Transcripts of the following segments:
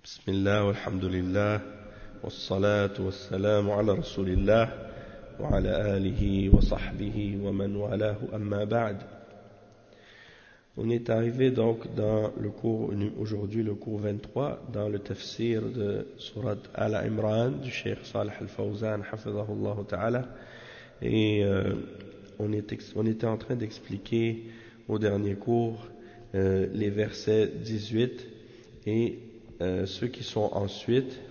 بسم الله والحمد لله والصلاة والسلام على رسول الله وعلى آله وصحبه ومن والاه أما بعد. On est arrivé donc dans le cours, aujourd'hui le cours 23, dans le tafsir de Surat Al-Imran du Cheikh Salih Al-Fawzan, hafidhahullah ta'ala. Et on était en train d'expliquer au dernier cours les versets 18 et ceux qui sont ensuite.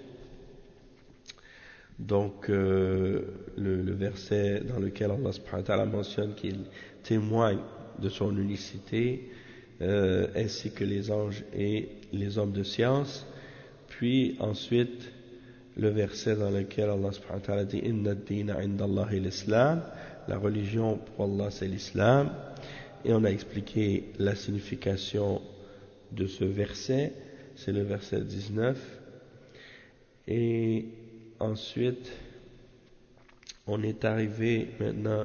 Donc le verset dans lequel Allah subhanahu wa ta'ala mentionne qu'il témoigne de son unicité, ainsi que les anges et les hommes de science. Puis ensuite le verset dans lequel Allah subhanahu wa ta'ala dit Inna ad-dina 'inda Allahi l'islam, la religion pour Allah c'est l'islam. Et on a expliqué la signification de ce verset, c'est le verset 19. Et ensuite on est arrivé maintenant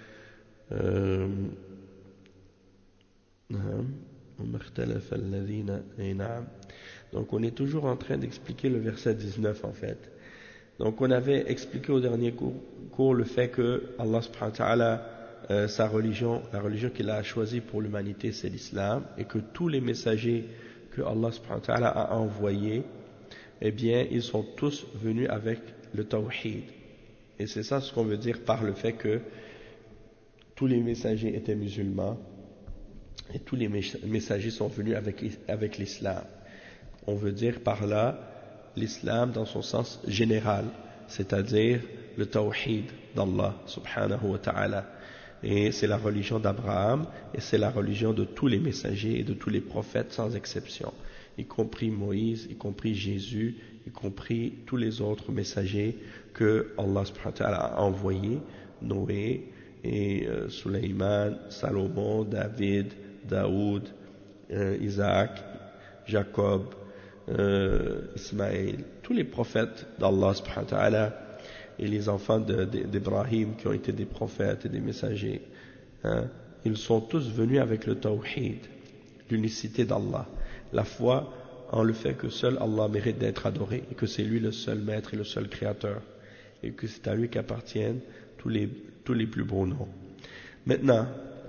donc on est toujours en train d'expliquer le verset 19 en fait. Donc on avait expliqué au dernier cours le fait que Allah subhanahu wa ta'ala, sa religion, la religion qu'il a choisie pour l'humanité c'est l'islam, et que tous les messagers que Allah subhanahu wa ta'ala a envoyés, eh bien ils sont tous venus avec le tawhid. Et c'est ça ce qu'on veut dire par le fait que tous les messagers étaient musulmans et tous les messagers sont venus avec l'islam. On veut dire par là l'islam dans son sens général, c'est-à-dire le tawhid d'Allah subhanahu wa ta'ala. Et c'est la religion d'Abraham et c'est la religion de tous les messagers et de tous les prophètes sans exception, y compris Moïse, y compris Jésus, y compris tous les autres messagers que Allah subhanahu wa ta'ala a envoyés, Noé et Sulayman, Salomon, David, Daoud, Isaac, Jacob, Ismaël, tous les prophètes d'Allah subhanahu wa ta'ala et les enfants d'Ibrahim qui ont été des prophètes et des messagers, ils sont tous venus avec le tawhid, l'unicité d'Allah, la foi en le fait que seul Allah mérite d'être adoré et que c'est lui le seul maître et le seul créateur et que c'est à lui qu'appartiennent tous les plus beaux noms. Maintenant,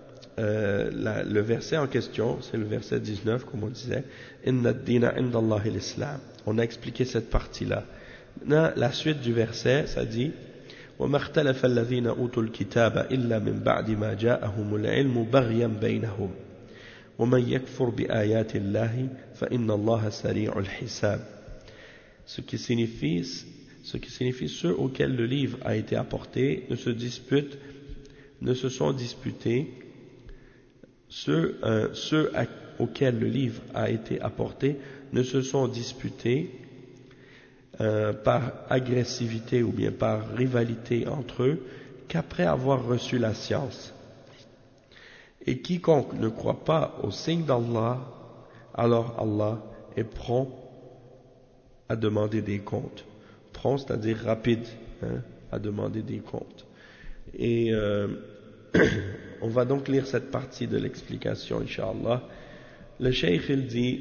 le verset en question, c'est le verset 19, comme on disait, Inna ad-dina 'inda Allahi l'islam. On a expliqué cette partie-là. Maintenant, la suite du verset, ça dit وَمَا اخْتَلَفَ الَّذِينَ أُوتُوا الْكِتَابَ إِلَّا مِنْ بَعْدِ مَا جَاءَهُمُ الْعِلْمُ بَغْيًا بَيْنَهُمْ وَمَنْ يَكْفُرْ بِآيَاتِ اللَّهِ فَإِنَّ اللَّهَ سَرِيعُ الْحِسَابِ. Ce qui signifie ceux auxquels le livre a été apporté ne se sont disputés, ceux auxquels le livre a été apporté ne se sont disputés par agressivité ou bien par rivalité entre eux qu'après avoir reçu la science. Et quiconque ne croit pas au signe d'Allah, alors Allah est prompt à demander des comptes. Prompt, c'est-à-dire rapide, à demander des comptes. Et on va donc lire cette partie de l'explication, Inch'Allah. Le Cheikh il dit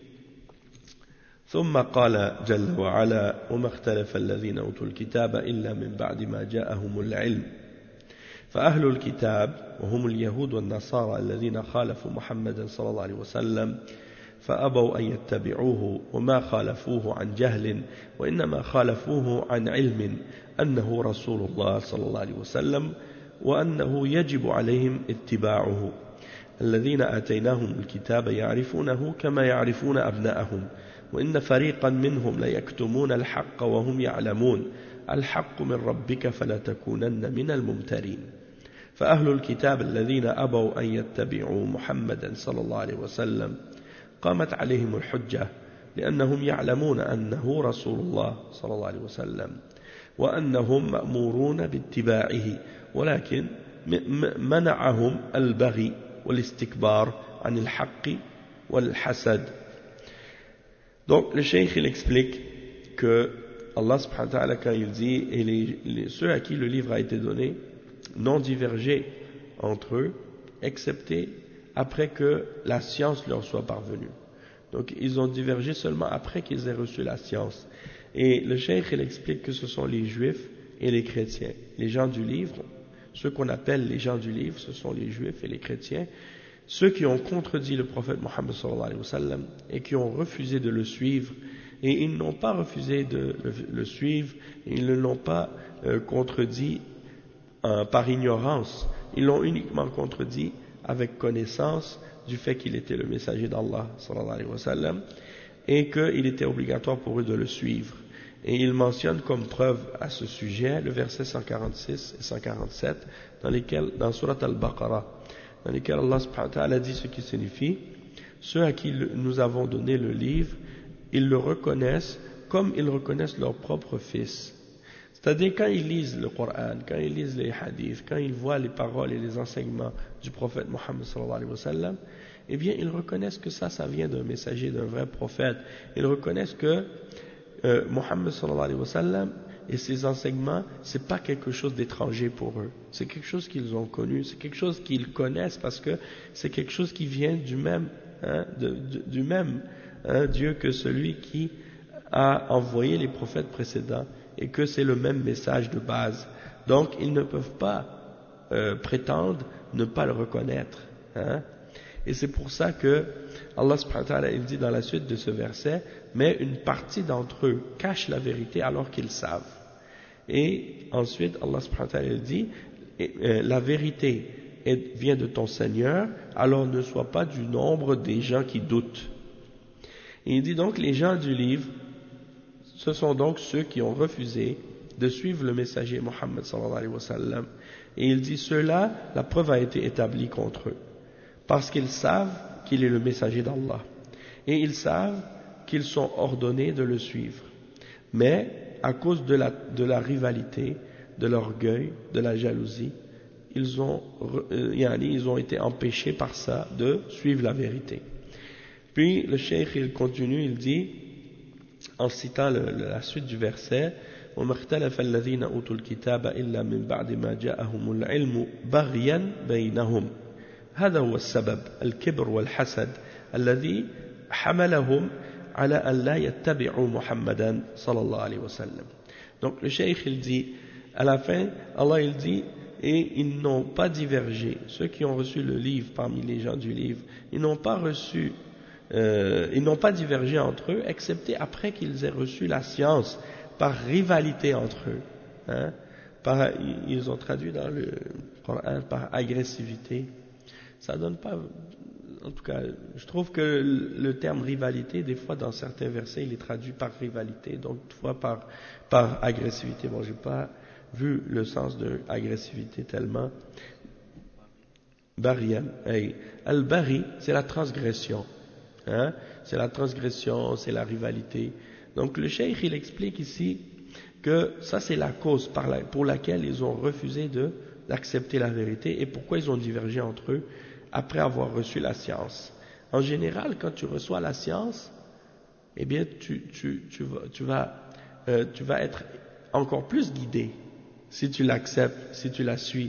ثم قال جل وعلا وما اختلف الذين أوتوا الكتاب إلا من بعد ما جاءهم العلم فأهل الكتاب وهم اليهود والنصارى الذين خالفوا محمدا صلى الله عليه وسلم فأبوا أن يتبعوه وما خالفوه عن جهل وإنما خالفوه عن علم أنه رسول الله صلى الله عليه وسلم وأنه يجب عليهم اتباعه الذين آتيناهم الكتاب يعرفونه كما يعرفون أبناءهم وإن فريقا منهم ليكتمون الحق وهم يعلمون الحق من ربك فلا تكونن من الممترين فأهل الكتاب الذين أبوا أن يتبعوا محمدا صلى الله عليه وسلم قامت عليهم الحجة لأنهم يعلمون أنه رسول الله صلى الله عليه وسلم وأنهم مأمورون باتباعه ولكن منعهم البغي والاستكبار عن الحق والحسد. Donc le cheikh il explique que Allah subhanahu wa ta'ala quand il dit et ceux à qui le livre a été donné n'ont divergé entre eux excepté après que la science leur soit parvenue. Donc ils ont divergé seulement après qu'ils aient reçu la science. Et le cheikh il explique que ce sont les juifs et les chrétiens. Les gens du livre, ceux qu'on appelle les gens du livre, ce sont les juifs et les chrétiens, ceux qui ont contredit le prophète Mohammed sallallahu alayhi wa sallam et qui ont refusé de le suivre. Et ils n'ont pas refusé de le suivre, ils ne l'ont pas contredit par ignorance, ils l'ont uniquement contredit avec connaissance du fait qu'il était le messager d'Allah sallallahu alayhi wa sallam et qu'il était obligatoire pour eux de le suivre. Et il mentionne comme preuve à ce sujet le verset 146 et 147 dans Surat Al-Baqarah, dans lesquels Allah subhanahu wa ta'ala dit ce qui signifie: ceux à qui nous avons donné le livre, ils le reconnaissent comme ils reconnaissent leur propre fils. C'est-à-dire quand ils lisent le Coran, quand ils lisent les hadiths, quand ils voient les paroles et les enseignements du prophète Mohammed sallallahu alayhi wa sallam, eh bien ils reconnaissent que ça vient d'un messager, d'un vrai prophète. Ils reconnaissent que Mohammed sallallahu alayhi wa sallam et ses enseignements, c'est pas quelque chose d'étranger pour eux. C'est quelque chose qu'ils ont connu, c'est quelque chose qu'ils connaissent parce que c'est quelque chose qui vient du même, Dieu que celui qui a envoyé les prophètes précédents et que c'est le même message de base. Donc ils ne peuvent pas prétendre ne pas le reconnaître. Et c'est pour ça que Allah subhanahu wa ta'ala il dit dans la suite de ce verset: mais une partie d'entre eux cache la vérité alors qu'ils savent. Et ensuite Allah subhanahu wa ta'ala il dit: la vérité vient de ton Seigneur, alors ne sois pas du nombre des gens qui doutent. Et il dit donc les gens du livre, ce sont donc ceux qui ont refusé de suivre le messager Mohammed sallallahu alayhi wa sallam. Et il dit ceux-là, la preuve a été établie contre eux, parce qu'ils savent qu'il est le messager d'Allah. Et ils savent qu'ils sont ordonnés de le suivre. Mais à cause de la rivalité, de l'orgueil, de la jalousie, ils ont été empêchés par ça de suivre la vérité. Puis le cheikh il continue, il dit, en citant la suite du verset: وَمَا اخْتَلَفَ الَّذِينَ أُوتُوا الْكِتَابَ إِلَّا مِنْ بَعْدِ مَا جَاءَهُمُ الْعِلْمُ بَغْيًا بَيْنَهُمْ هذا هو السبب الكبر والحسد الذي حملهم على أن لا يتبعوا محمدا صلى الله عليه وسلم. Donc le cheikh il dit, à la fin, Allah il dit: et ils n'ont pas divergé, ceux qui ont reçu le livre parmi les gens du livre, ils n'ont pas divergé entre eux, excepté après qu'ils aient reçu la science, par rivalité entre eux. Ils ont traduit dans le Coran par agressivité. Ça donne pas, en tout cas, je trouve que le terme rivalité, des fois dans certains versets, il est traduit par rivalité, donc des fois par agressivité. Bon, j'ai pas vu le sens de agressivité tellement. Bariyan, al-bari, c'est la transgression. C'est la transgression, c'est la rivalité. Donc le cheikh il explique ici que ça c'est la cause pour laquelle ils ont refusé d'accepter la vérité et pourquoi ils ont divergé entre eux après avoir reçu la science. En général, quand tu reçois la science, eh bien tu vas être encore plus guidé si tu l'acceptes, si tu la suis.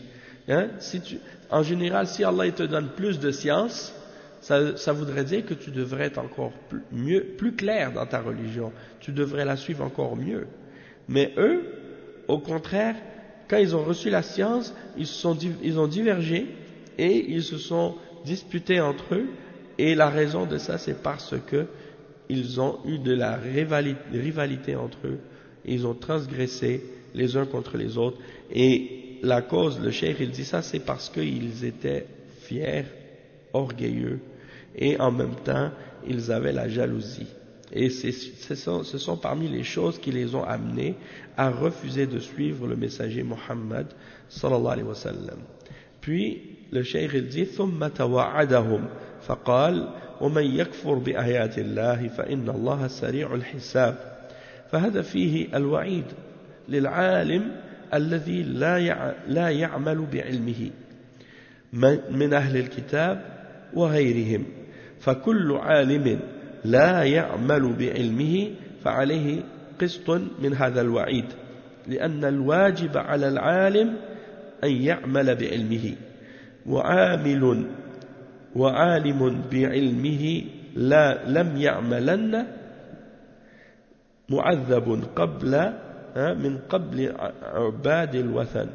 En général, si Allah te donne plus de science, ça voudrait dire que tu devrais être encore plus clair dans ta religion. Tu devrais la suivre encore mieux. Mais eux, au contraire, quand ils ont reçu la science, ils ont divergé et ils se sont disputés entre eux. Et la raison de ça, c'est parce que ils ont eu de la rivalité entre eux. Ils ont transgressé les uns contre les autres. Et la cause, le cheikh, il dit ça, c'est parce qu'ils étaient fiers, orgueilleux. Et en même temps, ils avaient la jalousie. Et ce sont parmi les choses qui les ont amenés à refuser de suivre le messager Muhammad sallallahu alayhi wa sallam. Puis, le cheikh il dit: ثُمَّ تَوَعَدَهُمْ فَقَالَ وَمَنْ يَكْفُرْ بِآيَاتِ اللَّهِ فَإِنَّ اللَّهَ سَرِيعُ الْحِسَابِ. فهذا فيه الوعيد للعالم الذي لا يعمل بعلمه من أهل الكتاب وغيرهم. فكل عالم لا يعمل بعلمه فعليه قسط من هذا الوعيد، لأن الواجب على العالم أن يعمل بعلمه، وعالم بعلمه لا لم يعملن معذب قبل من قبل عباد الوثن.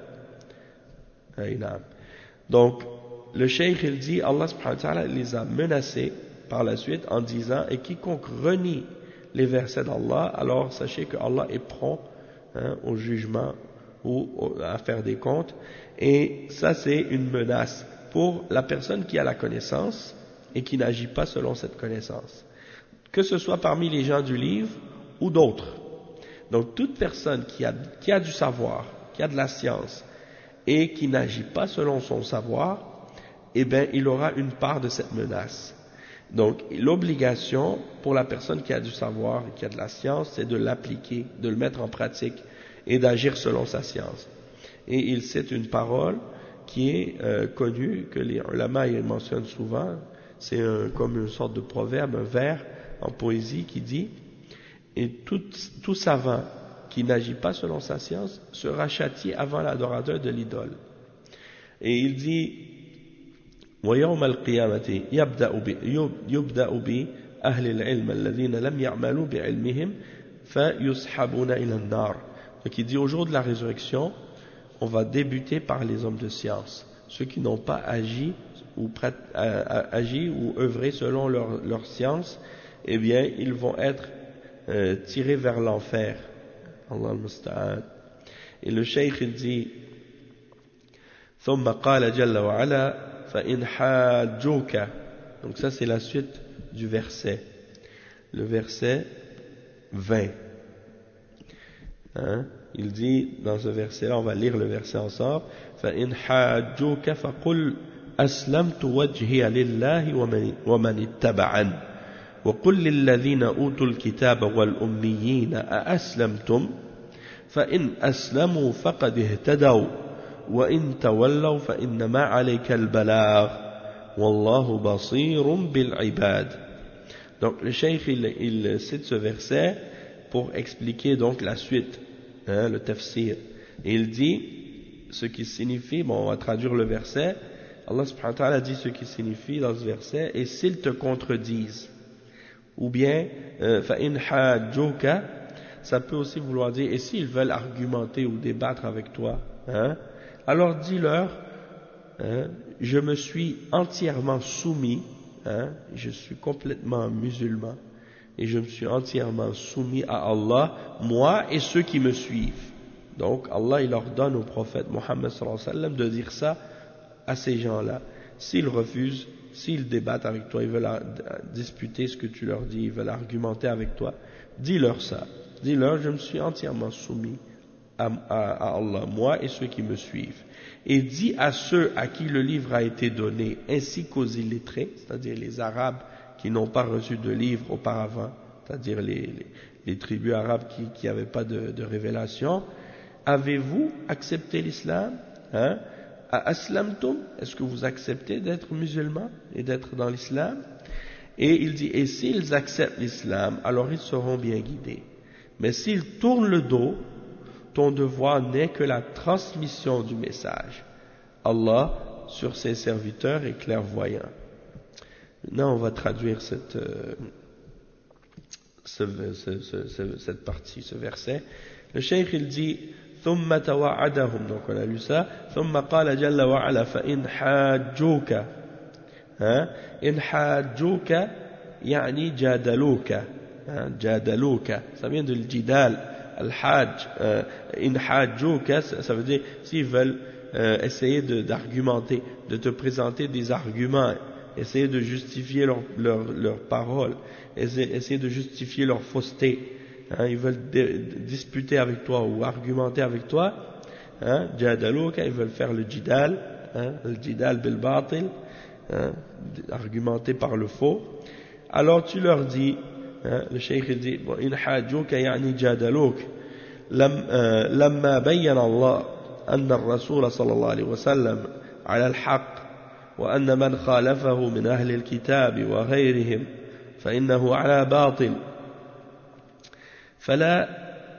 Donc le cheikh il dit Allah subhanahu wa ta'ala les a menacés par la suite en disant et quiconque renie les versets d'Allah, alors sachez que Allah est prompt au jugement ou à faire des comptes. Et ça c'est une menace pour la personne qui a la connaissance et qui n'agit pas selon cette connaissance, que ce soit parmi les gens du livre ou d'autres. Donc toute personne qui a du savoir, qui a de la science et qui n'agit pas selon son savoir, eh bien il aura une part de cette menace. Donc l'obligation pour la personne qui a du savoir et qui a de la science, c'est de l'appliquer, de le mettre en pratique et d'agir selon sa science. Et il cite une parole qui est connue, que les ulama ils mentionnent souvent, c'est comme une sorte de proverbe, un vers en poésie qui dit « Et tout savant qui n'agit pas selon sa science sera châtié avant l'adorateur de l'idole. » Et il dit « وَيَوْمَ الْقِيَامَةِ يُبْدَأُ بِأَهْلِ الْعِلْمِ الَّذِينَ لَمْ يَعْمَلُوا بِعِلْمِهِمْ فَيُسْحَبُونَ إِلَى النَّارِ » Donc il dit au jour de la résurrection, on va débuter par les hommes de science, ceux qui n'ont pas agi ou œuvré selon leur science, eh bien ils vont être tirés vers l'enfer. Allah al-Musta'an. Et le cheikh il dit ثم قال جل وعلا فإن حاجوك. Donc ça c'est la suite du verset, le verset 20. Il dit dans ce verset-là, on va lire le verset ensemble. فإن حاجوك فقل أسلمت وجهي لله ومن اتبعني وقل للذين أوتوا الكتاب والأميين أأسلمتم فإن أسلموا فقد اهتدوا وإن تولوا فإنما عليك البلاغ والله بصير بالعباد. Donc le cheikh il cite ce verset pour expliquer donc la suite, le tafsir. Et il dit ce qui signifie, bon on va traduire le verset, Allah subhanahu wa ta'ala dit ce qui signifie dans ce verset, et s'ils te contredisent, ou bien فَإِنْ حَاجُّوكَ, ça peut aussi vouloir dire, et s'ils veulent argumenter ou débattre avec toi, alors dis-leur, je me suis entièrement soumis, je suis complètement musulman, et je me suis entièrement soumis à Allah, moi et ceux qui me suivent. Donc Allah il ordonne au prophète Mohammed sallallahu alayhi wa sallam de dire ça à ces gens-là. S'ils refusent, s'ils débattent avec toi, ils veulent disputer ce que tu leur dis, ils veulent argumenter avec toi, dis-leur ça. Dis-leur, je me suis entièrement soumis à Allah, moi et ceux qui me suivent. Et dis à ceux à qui le livre a été donné, ainsi qu'aux illettrés, c'est-à-dire les Arabes qui n'ont pas reçu de livre auparavant, c'est-à-dire les tribus arabes qui n'avaient pas de révélation, avez-vous accepté l'islam? Aslamtum, est-ce que vous acceptez d'être musulmans et d'être dans l'islam? Et il dit, et s'ils acceptent l'islam, alors ils seront bien guidés. Mais s'ils tournent le dos, ton devoir n'est que la transmission du message. Allah, sur ses serviteurs, est clairvoyant. Maintenant, on va traduire cette partie, ce verset. Le cheikh, il dit, ثم توعدهم, donc on a lu ça, ثم قال جل وعلا فإن حاجوك, إن حاجوك يعني جادلوك, جادلوك, ça vient de l'jidal, al-hajj, إن حاجوك, ça veut dire s'ils veulent essayer d'argumenter, de te présenter des arguments, essayer de justifier leurs paroles, essayer de justifier leur fausseté. Ils veulent disputer avec toi ou argumenter avec toi, jadalouka, ils veulent faire le jidal, le jidal bil batil, argumenter par le faux. Alors tu leur dis, le cheikh dit, in hajjuka yani jadalouk, lamma bayyana Allah anna ar-rasul sallallahu alayhi wa sallam ala al-haqq wa anna man khalafahu min ahli al-kitab wa ghayrihim fa innahu ala batil. فلا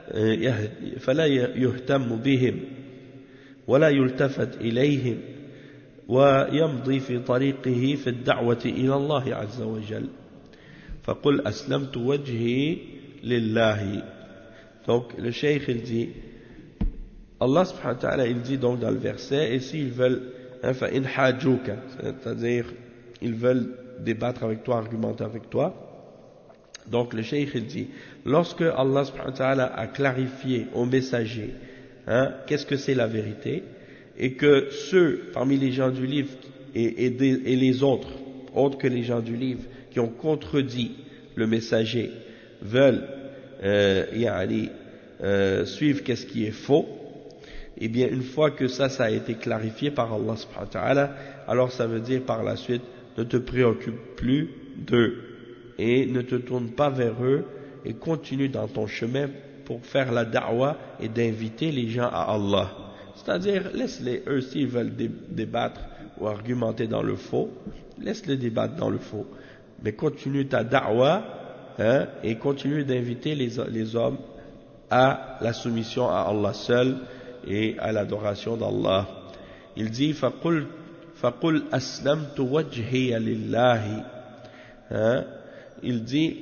يهتم بهم ولا يلتفت إليهم ويمضي في طريقه في الدعوة إلى الله عز وجل. فَقُلْ أَسْلَمْتُ وَجْهِي لِلَّهِ. Donc le cheikh il dit, Allah subhanahu wa ta'ala il dit donc dans le verset, et s'ils veulent, فَإِنْ حَاجُوكَ, c'est-à-dire ils veulent débattre avec toi, argumenter avec toi. Donc le cheikh il dit, lorsque Allah subhanahu wa ta'ala a clarifié aux messagers qu'est-ce que c'est la vérité, et que ceux parmi les gens du livre et les autres que les gens du livre qui ont contredit le messager veulent suivre qu'est-ce qui est faux, et bien une fois que ça a été clarifié par Allah subhanahu wa ta'ala, alors ça veut dire par la suite, ne te préoccupe plus d'eux et ne te tourne pas vers eux et continue dans ton chemin pour faire la da'wa et d'inviter les gens à Allah. C'est-à-dire, laisse-les, eux s'ils veulent débattre ou argumenter dans le faux, laisse-les débattre dans le faux, mais continue ta da'wa et continue d'inviter les hommes à la soumission à Allah seul et à l'adoration d'Allah. Il dit فَقُلْ أَسْلَمْتُ وَجْهِيَ لِلَّهِ. Il dit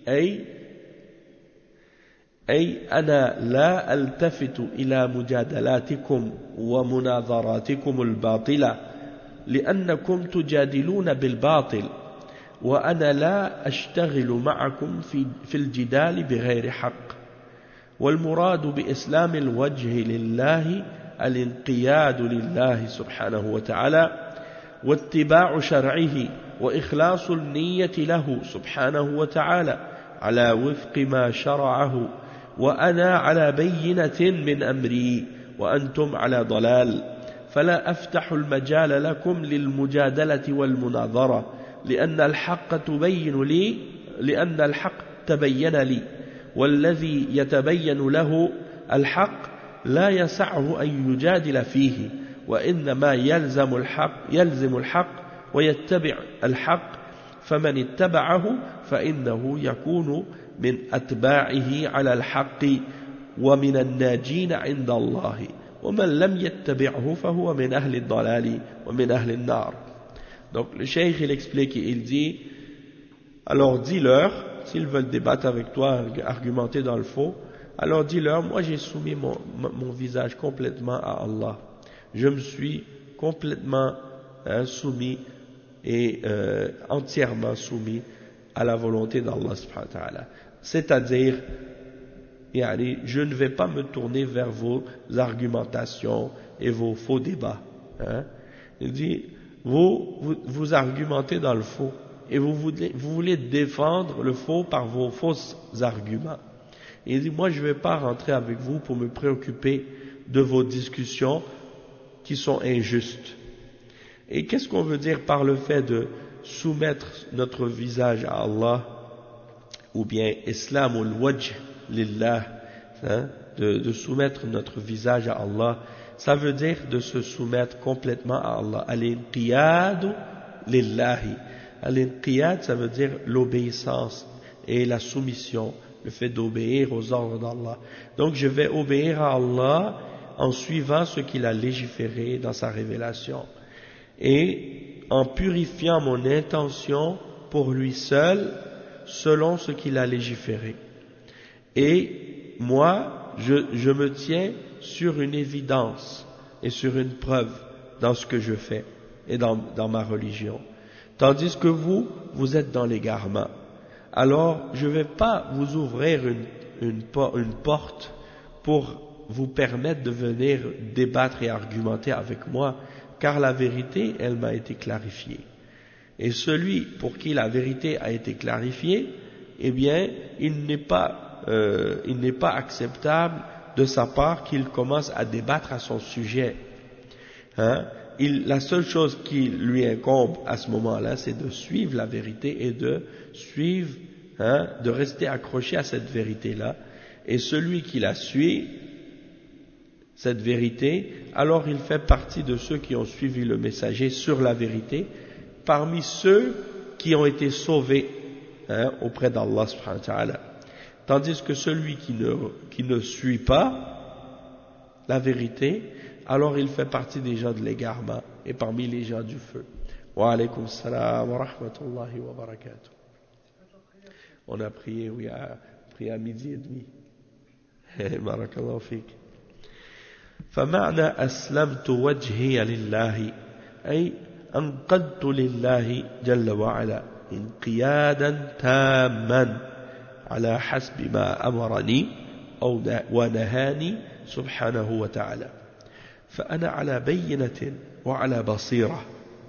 أي أنا لا ألتفت إلى مجادلاتكم ومناظراتكم الباطلة لأنكم تجادلون بالباطل وأنا لا أشتغل معكم في الجدال بغير حق. والمراد بإسلام الوجه لله الانقياد لله سبحانه وتعالى واتباع شرعه وإخلاص النية له سبحانه وتعالى على وفق ما شرعه، وأنا على بينة من أمري وأنتم على ضلال، فلا أفتح المجال لكم للمجادلة والمناظرة لأن الحق تبين لي، والذي يتبين له الحق لا يسعه أن يجادل فيه، وإنما يلزم الحق ويتبع الحق، فمن اتبعه فإنه يكون من أتباعه على الحق ومن الناجين عند الله، ومن لم يتبعه فهو من أهل الضلال ومن أهل النار. Donc le cheikh il explique et il dit, alors dis-leur, s'ils veulent débattre avec toi, argumenter dans le faux, alors dis-leur, moi j'ai soumis mon visage complètement à Allah, je me suis complètement soumis et entièrement soumis à la volonté d'Allah subhanahu wa ta'ala. C'est-à-dire, je ne vais pas me tourner vers vos argumentations et vos faux débats. Il dit, vous argumentez dans le faux et vous voulez défendre le faux par vos faux arguments. Il dit, moi je ne vais pas rentrer avec vous pour me préoccuper de vos discussions qui sont injustes. Et qu'est-ce qu'on veut dire par le fait de soumettre notre visage à Allah, ou bien islamul wajh lillah, de soumettre notre visage à Allah? Ça veut dire de se soumettre complètement à Allah. Al-inqiyad lillahi. Al-inqiyad, ça veut dire l'obéissance et la soumission, le fait d'obéir aux ordres d'Allah. Donc je vais obéir à Allah en suivant ce qu'il a légiféré dans sa révélation, et en purifiant mon intention pour lui seul, selon ce qu'il a légiféré. Et moi, je me tiens sur une évidence et sur une preuve dans ce que je fais et dans ma religion. Tandis que vous êtes dans l'égarement. Alors, je ne vais pas vous ouvrir une porte pour vous permettre de venir débattre et argumenter avec moi, car la vérité, elle m'a été clarifiée. Et celui pour qui la vérité a été clarifiée, eh bien, il n'est pas acceptable de sa part qu'il commence à débattre à son sujet. La seule chose qui lui incombe à ce moment-là, c'est de suivre la vérité et de suivre, de rester accroché à cette vérité-là. Et celui qui la suit, cette vérité, alors il fait partie de ceux qui ont suivi le messager sur la vérité, parmi ceux qui ont été sauvés auprès d'Allah subhanahu wa ta'ala. Tandis que celui qui ne suit pas la vérité, alors il fait partie des gens de l'égarement et parmi les gens du feu. Wa alaykum salam wa rahmatullahi wa barakatuh. On a prié, oui, à midi et demi. Barakallahu fik. فمعنى أسلمت وجهي لله أي أنقدت لله جل وعلا انقيادا تاما على حسب ما أمرني أو ونهاني سبحانه وتعالى فأنا على بينة وعلى بصيرة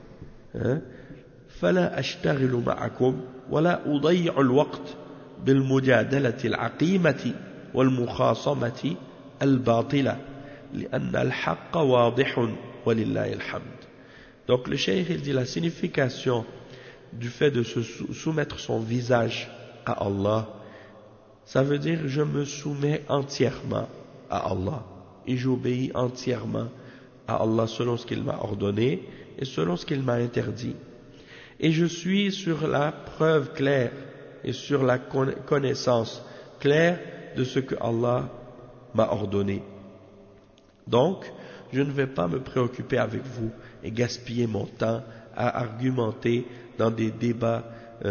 فلا أشتغل معكم ولا أضيع الوقت بالمجادلة العقيمة والمخاصمة الباطلة لأن الحق واضح ولله الحمد. Donc le cheikh il dit la signification du fait de se soumettre son visage à Allah, ça veut dire je me soumets entièrement à Allah et j'obéis entièrement à Allah selon ce qu'il m'a ordonné et selon ce qu'il m'a interdit. Et je suis sur la preuve claire et sur la connaissance claire de ce que Allah m'a ordonné. Donc, je ne vais pas me préoccuper avec vous et gaspiller mon temps à argumenter dans des débats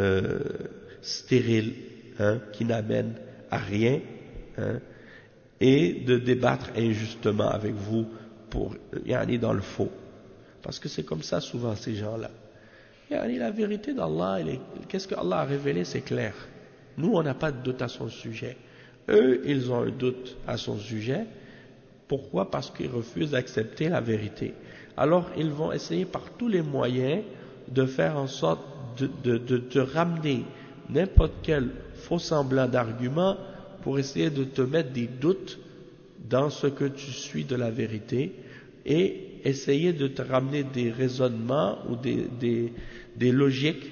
stériles qui n'amènent à rien et de débattre injustement avec vous pour y aller dans le faux. Parce que c'est comme ça souvent ces gens-là. La vérité d'Allah, qu'est-ce que Allah a révélé, c'est clair. Nous, on n'a pas de doute à son sujet. Eux, ils ont un doute à son sujet. Pourquoi? Parce qu'ils refusent d'accepter la vérité. Alors, ils vont essayer par tous les moyens de faire en sorte de te ramener n'importe quel faux semblant d'argument pour essayer de te mettre des doutes dans ce que tu suis de la vérité et essayer de te ramener des raisonnements ou des logiques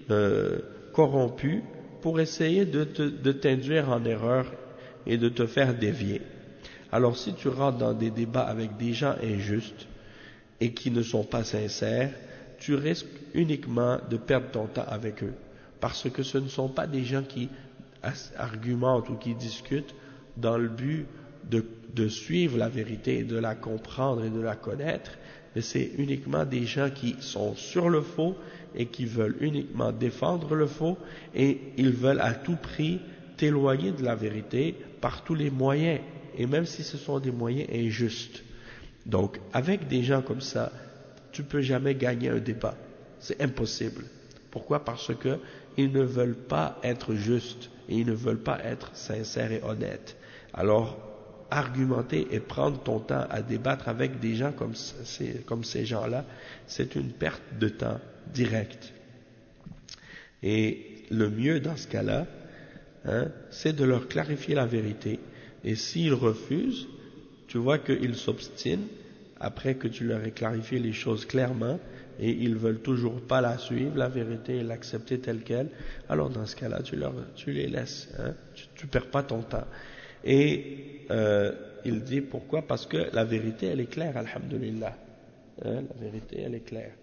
corrompues pour essayer de t'induire en erreur et de te faire dévier. Alors si tu rentres dans des débats avec des gens injustes et qui ne sont pas sincères, tu risques uniquement de perdre ton temps avec eux. Parce que ce ne sont pas des gens qui argumentent ou qui discutent dans le but de suivre la vérité et de la comprendre et de la connaître, mais c'est uniquement des gens qui sont sur le faux et qui veulent uniquement défendre le faux et ils veulent à tout prix t'éloigner de la vérité par tous les moyens, et même si ce sont des moyens injustes. Donc, avec des gens comme ça, tu peux jamais gagner un débat. C'est impossible. Pourquoi? Parce que ils ne veulent pas être justes et ils ne veulent pas être sincères et honnêtes. Alors, argumenter et prendre ton temps à débattre avec des gens comme ces gens-là, c'est une perte de temps directe. Et le mieux dans ce cas-là, c'est de leur clarifier la vérité. Et s'ils refusent, tu vois qu'ils s'obstinent après que tu leur aies clarifié les choses clairement et ils veulent toujours pas la suivre, la vérité, et l'accepter telle qu'elle. Alors dans ce cas-là, tu les laisses, tu perds pas ton temps. Et il dit pourquoi? Parce que la vérité, elle est claire, alhamdulillah. La vérité, elle est claire.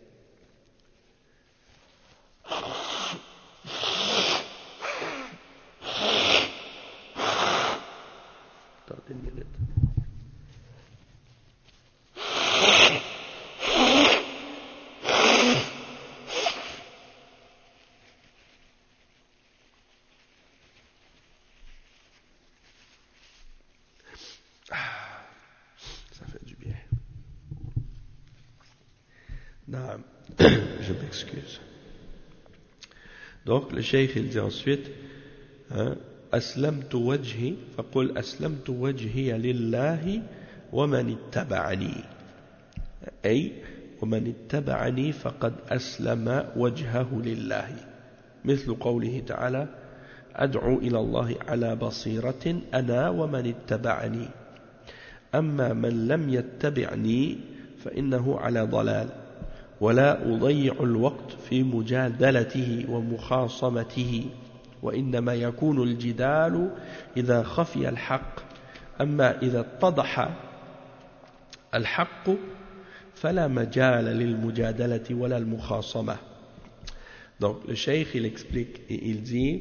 Attendez une minute. Ça fait du bien. Non, je m'excuse. Donc le cheikh il dit ensuite أسلمت وجهي فقل أسلمت وجهي لله ومن اتبعني أي ومن اتبعني فقد أسلم وجهه لله مثل قوله تعالى أدعو إلى الله على بصيرة أنا ومن اتبعني أما من لم يتبعني فإنه على ضلال ولا أضيع الوقت في مجادلته ومخاصمته وإنما يكون الجدال إذا خفي الحق أما إذا اتضح الحق فلا مجال للمجادلة ولا المخاصمة. Donc le cheikh il explique et il dit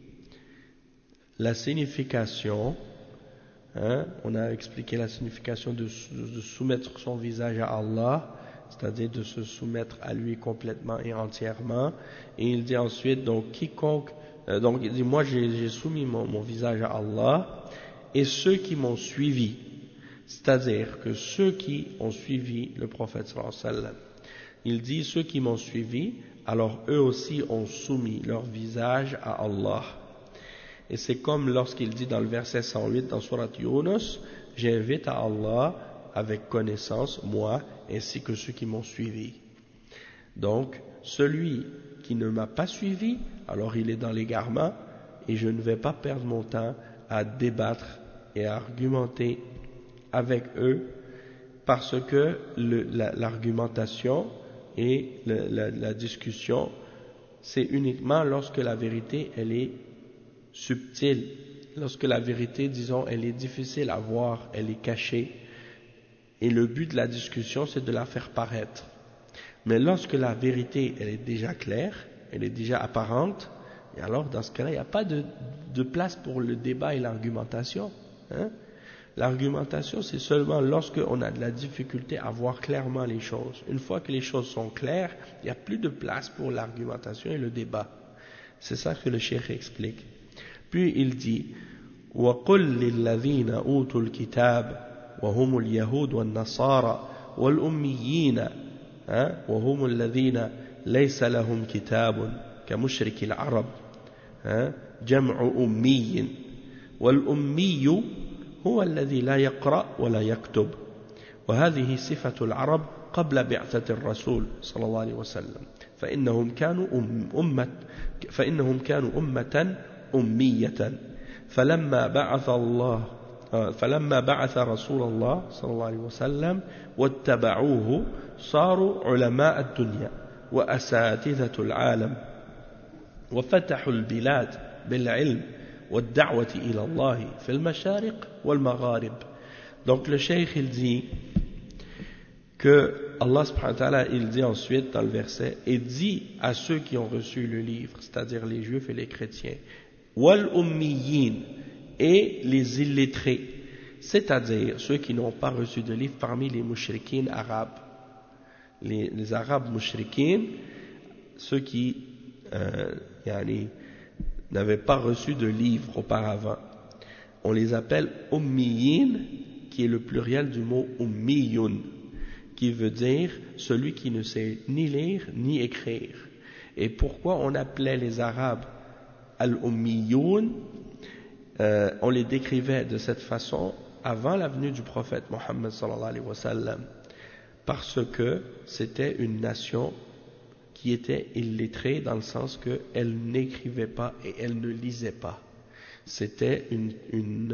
la signification, on a expliqué la signification de soumettre son visage à Allah, c'est-à-dire de se soumettre à lui complètement et entièrement, et il dit ensuite donc quiconque Donc il dit, moi j'ai soumis mon visage à Allah et ceux qui m'ont suivi, c'est-à-dire que ceux qui ont suivi le prophète sallallahu alayhi wa sallam, il dit ceux qui m'ont suivi, alors eux aussi ont soumis leur visage à Allah. Et c'est comme lorsqu'il dit dans le verset 108 dans Surat Yunus, j'invite à Allah avec connaissance, moi, ainsi que ceux qui m'ont suivi. Donc, celui qui ne m'a pas suivi, alors il est dans l'égarement, et je ne vais pas perdre mon temps à débattre et à argumenter avec eux, parce que l'argumentation et la discussion, c'est uniquement lorsque la vérité, elle est subtile, lorsque la vérité, disons, elle est difficile à voir, elle est cachée, et le but de la discussion, c'est de la faire paraître. Mais lorsque la vérité, elle est déjà claire, elle est déjà apparente, et alors dans ce cas-là, il n'y a pas de place pour le débat et l'argumentation. Hein? L'argumentation, c'est seulement lorsque on a de la difficulté à voir clairement les choses. Une fois que les choses sont claires, il n'y a plus de place pour l'argumentation et le débat. C'est ça que le cheikh explique. Puis il dit وَقُلْ لِلَّذِينَ أُوتُوا الْكِتَابَ وَهُمُ الْيَهُودُ وَالنَّصَارَى وَالْأُمِّيِّينَ وهم الذين ليس لهم كتاب كمشرك العرب جمع أمي والأمي هو الذي لا يقرأ ولا يكتب وهذه صفة العرب قبل بعثة الرسول صلى الله عليه وسلم فإنهم كانوا أمة أمية فلما بعث رسول الله صلى الله عليه وسلم واتبعوه صاروا علماء الدنيا وأساتذة العالم وفتحوا البلاد بالعلم والدعوة إلى الله في المشارق والمغارب. Donc le cheikh il dit que Allah subhanahu wa ta'ala il dit ensuite dans le verset et dit à ceux qui ont reçu le livre, c'est-à-dire les juifs et les chrétiens, wal ummiyin, et les illettrés, c'est-à-dire ceux qui n'ont pas reçu de livre parmi les mushrikines arabes. Les arabes mushrikines, ceux qui n'avaient pas reçu de livre auparavant, on les appelle ummiyin, qui est le pluriel du mot ummiyun, qui veut dire celui qui ne sait ni lire ni écrire. Et pourquoi on appelait les arabes al-ummiyun? On les décrivait de cette façon avant la venue du prophète Mohammed sallallahu alayhi wa sallam, parce que c'était une nation qui était illettrée dans le sens qu'elle n'écrivait pas et elle ne lisait pas. C'était une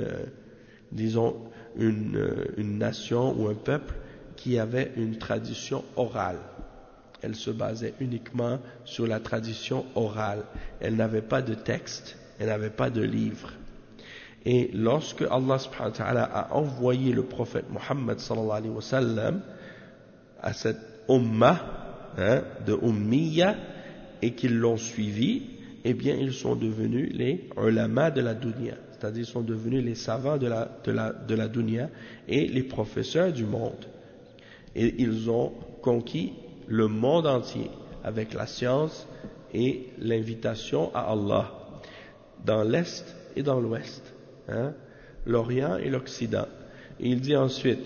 nation ou un peuple qui avait une tradition orale. Elle se basait uniquement sur la tradition orale. Elle n'avait pas de texte, elle n'avait pas de livre. Et lorsque Allah subhanahu wa ta'ala a envoyé le prophète Muhammad sallallahu alayhi wa sallam à cette ummah de ummiya et qu'ils l'ont suivi, eh bien ils sont devenus les ulama de la dunya, c'est-à-dire ils sont devenus les savants de la dunya et les professeurs du monde. Et ils ont conquis le monde entier avec la science et l'invitation à Allah dans l'Est et dans l'Ouest. L'Orient et l'Occident. Et il dit ensuite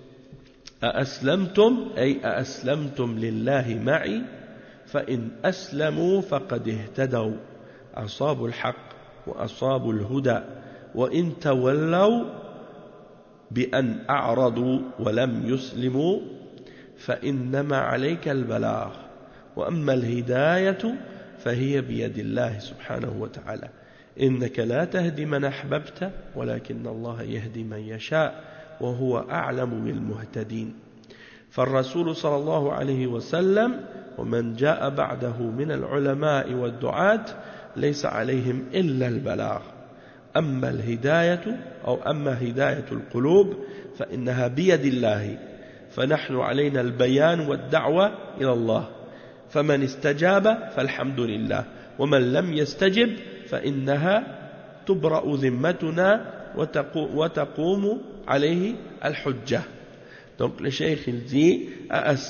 أأسلمتم أي أأسلمتم لله معي فإن أسلموا فقد اهتدوا أصابوا الحق وأصابوا الهدى وإن تولوا بأن أعرضوا ولم يسلموا فإنما عليك البلاغ وأما الهداية فهي بيد الله سبحانه وتعالى إنك لا تهدي من أحببت ولكن الله يهدي من يشاء وهو أعلم بالمهتدين. فالرسول صلى الله عليه وسلم ومن جاء بعده من العلماء والدعاة ليس عليهم إلا البلاغ. أما الهداية أما هداية القلوب فإنها بيد الله فنحن علينا البيان والدعوة إلى الله فمن استجاب فالحمد لله ومن لم يستجب فإنها تبرأ ذمتنا وتقوم عليه الحجة. Donc le cheikh il dit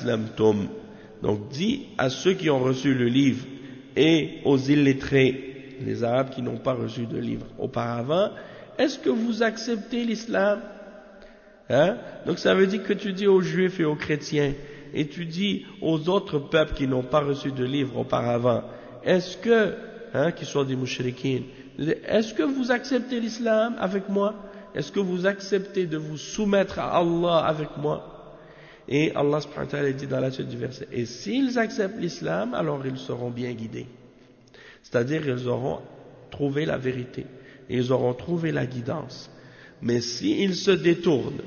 donc dit à ceux qui ont reçu le livre et aux illettrés les Arabes qui n'ont pas reçu de livre auparavant, est-ce que vous acceptez l'islam? Hein? Donc ça veut dire que tu dis aux Juifs et aux chrétiens, et tu dis aux autres peuples qui n'ont pas reçu de livre auparavant, est-ce que, qui sont des mouchriquines, est-ce que vous acceptez l'islam avec moi? Est-ce que vous acceptez de vous soumettre à Allah avec moi? Et Allah subhanahu wa ta'ala dit dans la suite du verset, et s'ils acceptent l'islam, alors ils seront bien guidés. C'est-à-dire ils auront trouvé la vérité, et ils auront trouvé la guidance. Mais s'ils se détournent,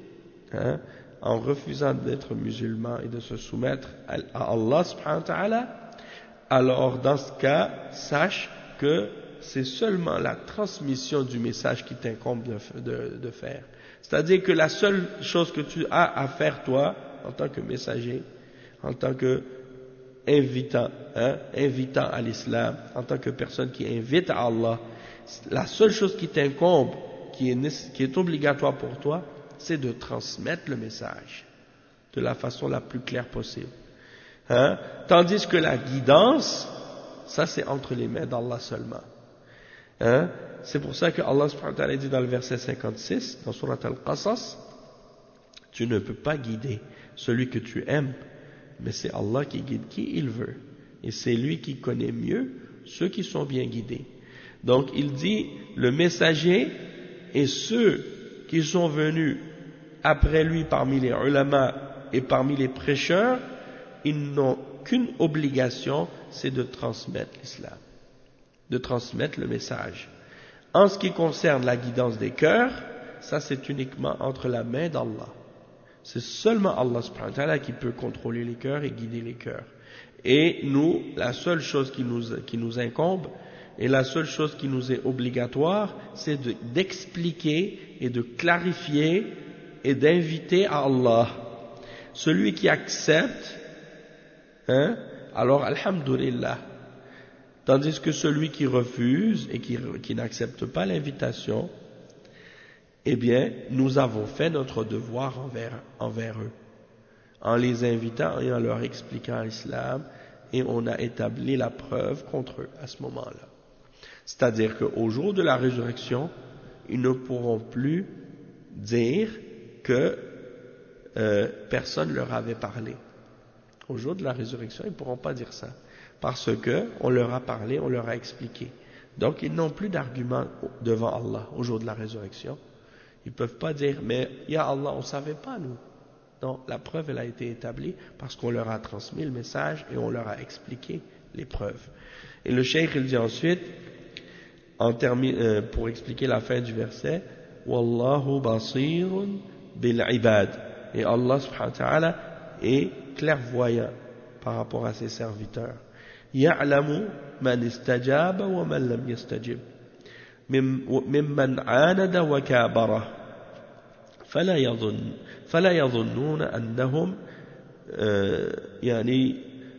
en refusant d'être musulmans et de se soumettre à Allah subhanahu wa ta'ala, alors dans ce cas, sache que c'est seulement la transmission du message qui t'incombe de faire. C'est-à-dire que la seule chose que tu as à faire toi, en tant que messager, en tant que invitant à l'islam, en tant que personne qui invite à Allah, la seule chose qui t'incombe, qui est obligatoire pour toi, c'est de transmettre le message de la façon la plus claire possible. Tandis que la guidance, ça c'est entre les mains d'Allah seulement. C'est pour ça que Allah subhanahu wa ta'ala dit dans le verset 56, dans Surat Al-Qasas, tu ne peux pas guider celui que tu aimes, mais c'est Allah qui guide qui il veut. Et c'est lui qui connaît mieux ceux qui sont bien guidés. Donc il dit, le messager et ceux qui sont venus après lui parmi les ulama et parmi les prêcheurs, ils n'ont qu'une obligation, c'est de transmettre l'islam, de transmettre le message. En ce qui concerne la guidance des cœurs, ça c'est uniquement entre la main d'Allah. C'est seulement Allah subhanahu wa ta'ala qui peut contrôler les cœurs et guider les cœurs. Et nous, la seule chose qui nous incombe, et la seule chose qui nous est obligatoire, c'est d'expliquer et de clarifier et d'inviter à Allah. Celui qui accepte, alors alhamdulillah. Tandis que celui qui refuse et qui n'accepte pas l'invitation, eh bien, nous avons fait notre devoir envers eux, en les invitant et en leur expliquant l'islam, et on a établi la preuve contre eux à ce moment-là. C'est-à-dire qu'au jour de la résurrection, ils ne pourront plus dire que personne leur avait parlé. Au jour de la résurrection, ils ne pourront pas dire ça, parce que on leur a parlé, on leur a expliqué. Donc ils n'ont plus d'argument devant Allah au jour de la résurrection. Ils ne peuvent pas dire, mais ya Allah, on ne savait pas nous. Non, la preuve elle a été établie parce qu'on leur a transmis le message et on leur a expliqué les preuves. Et le cheikh il dit ensuite, pour expliquer la fin du verset, Wallahu basirun bil ibad. Et Allah subhanahu wa ta'ala est clairvoyant par rapport à ses serviteurs. Ya'lamu man istajaba wa man lam yastajib. ممن عاند وكابره فلا يظنون أنهم يعني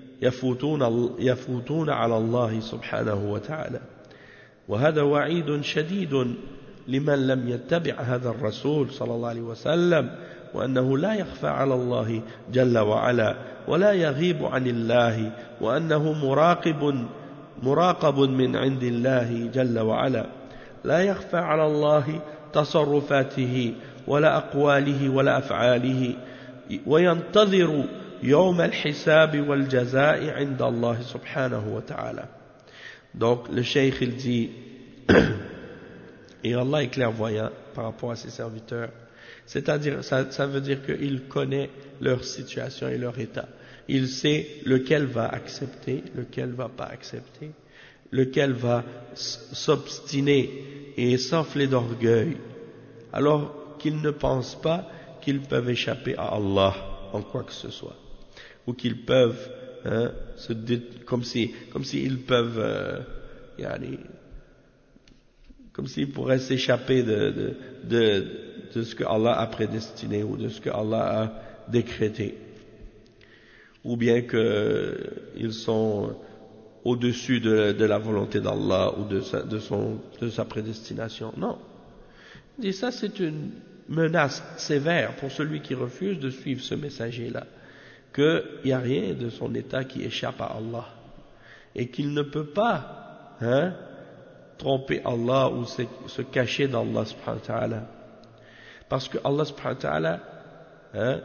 يفوتون على الله سبحانه وتعالى وهذا وعيد شديد لمن لم يتبع هذا الرسول صلى الله عليه وسلم وأنه لا يخفى على الله جل وعلا ولا يغيب عن الله وأنه مراقب من عند الله جل وعلا لا يخفى على الله تصرفاته ولا أقواله ولا أفعاله وينتظر يوم الحساب والجزاء عند الله سبحانه وتعالى. Donc le cheikh il dit et Allah est clairvoyant par rapport à ses serviteurs, c'est-à-dire ça veut dire qu'il connaît leur situation et leur état, il sait lequel va accepter, lequel va pas accepter, lequel va s'obstiner et s'enfler d'orgueil, alors qu'ils ne pensent pas qu'ils peuvent échapper à Allah en quoi que ce soit, ou qu'ils peuvent comme s'ils peuvent comme s'ils pourraient s'échapper de ce que Allah a prédestiné ou de ce que Allah a décrété, ou bien qu'ils sont au-dessus de la volonté d'Allah ou de sa prédestination. Non. Et ça, c'est une menace sévère pour celui qui refuse de suivre ce messager-là, qu'il n'y a rien de son état qui échappe à Allah, et qu'il ne peut pas tromper Allah ou se cacher d'Allah subhanahu wa ta'ala. Parce que Allah subhanahu wa ta'ala, hein,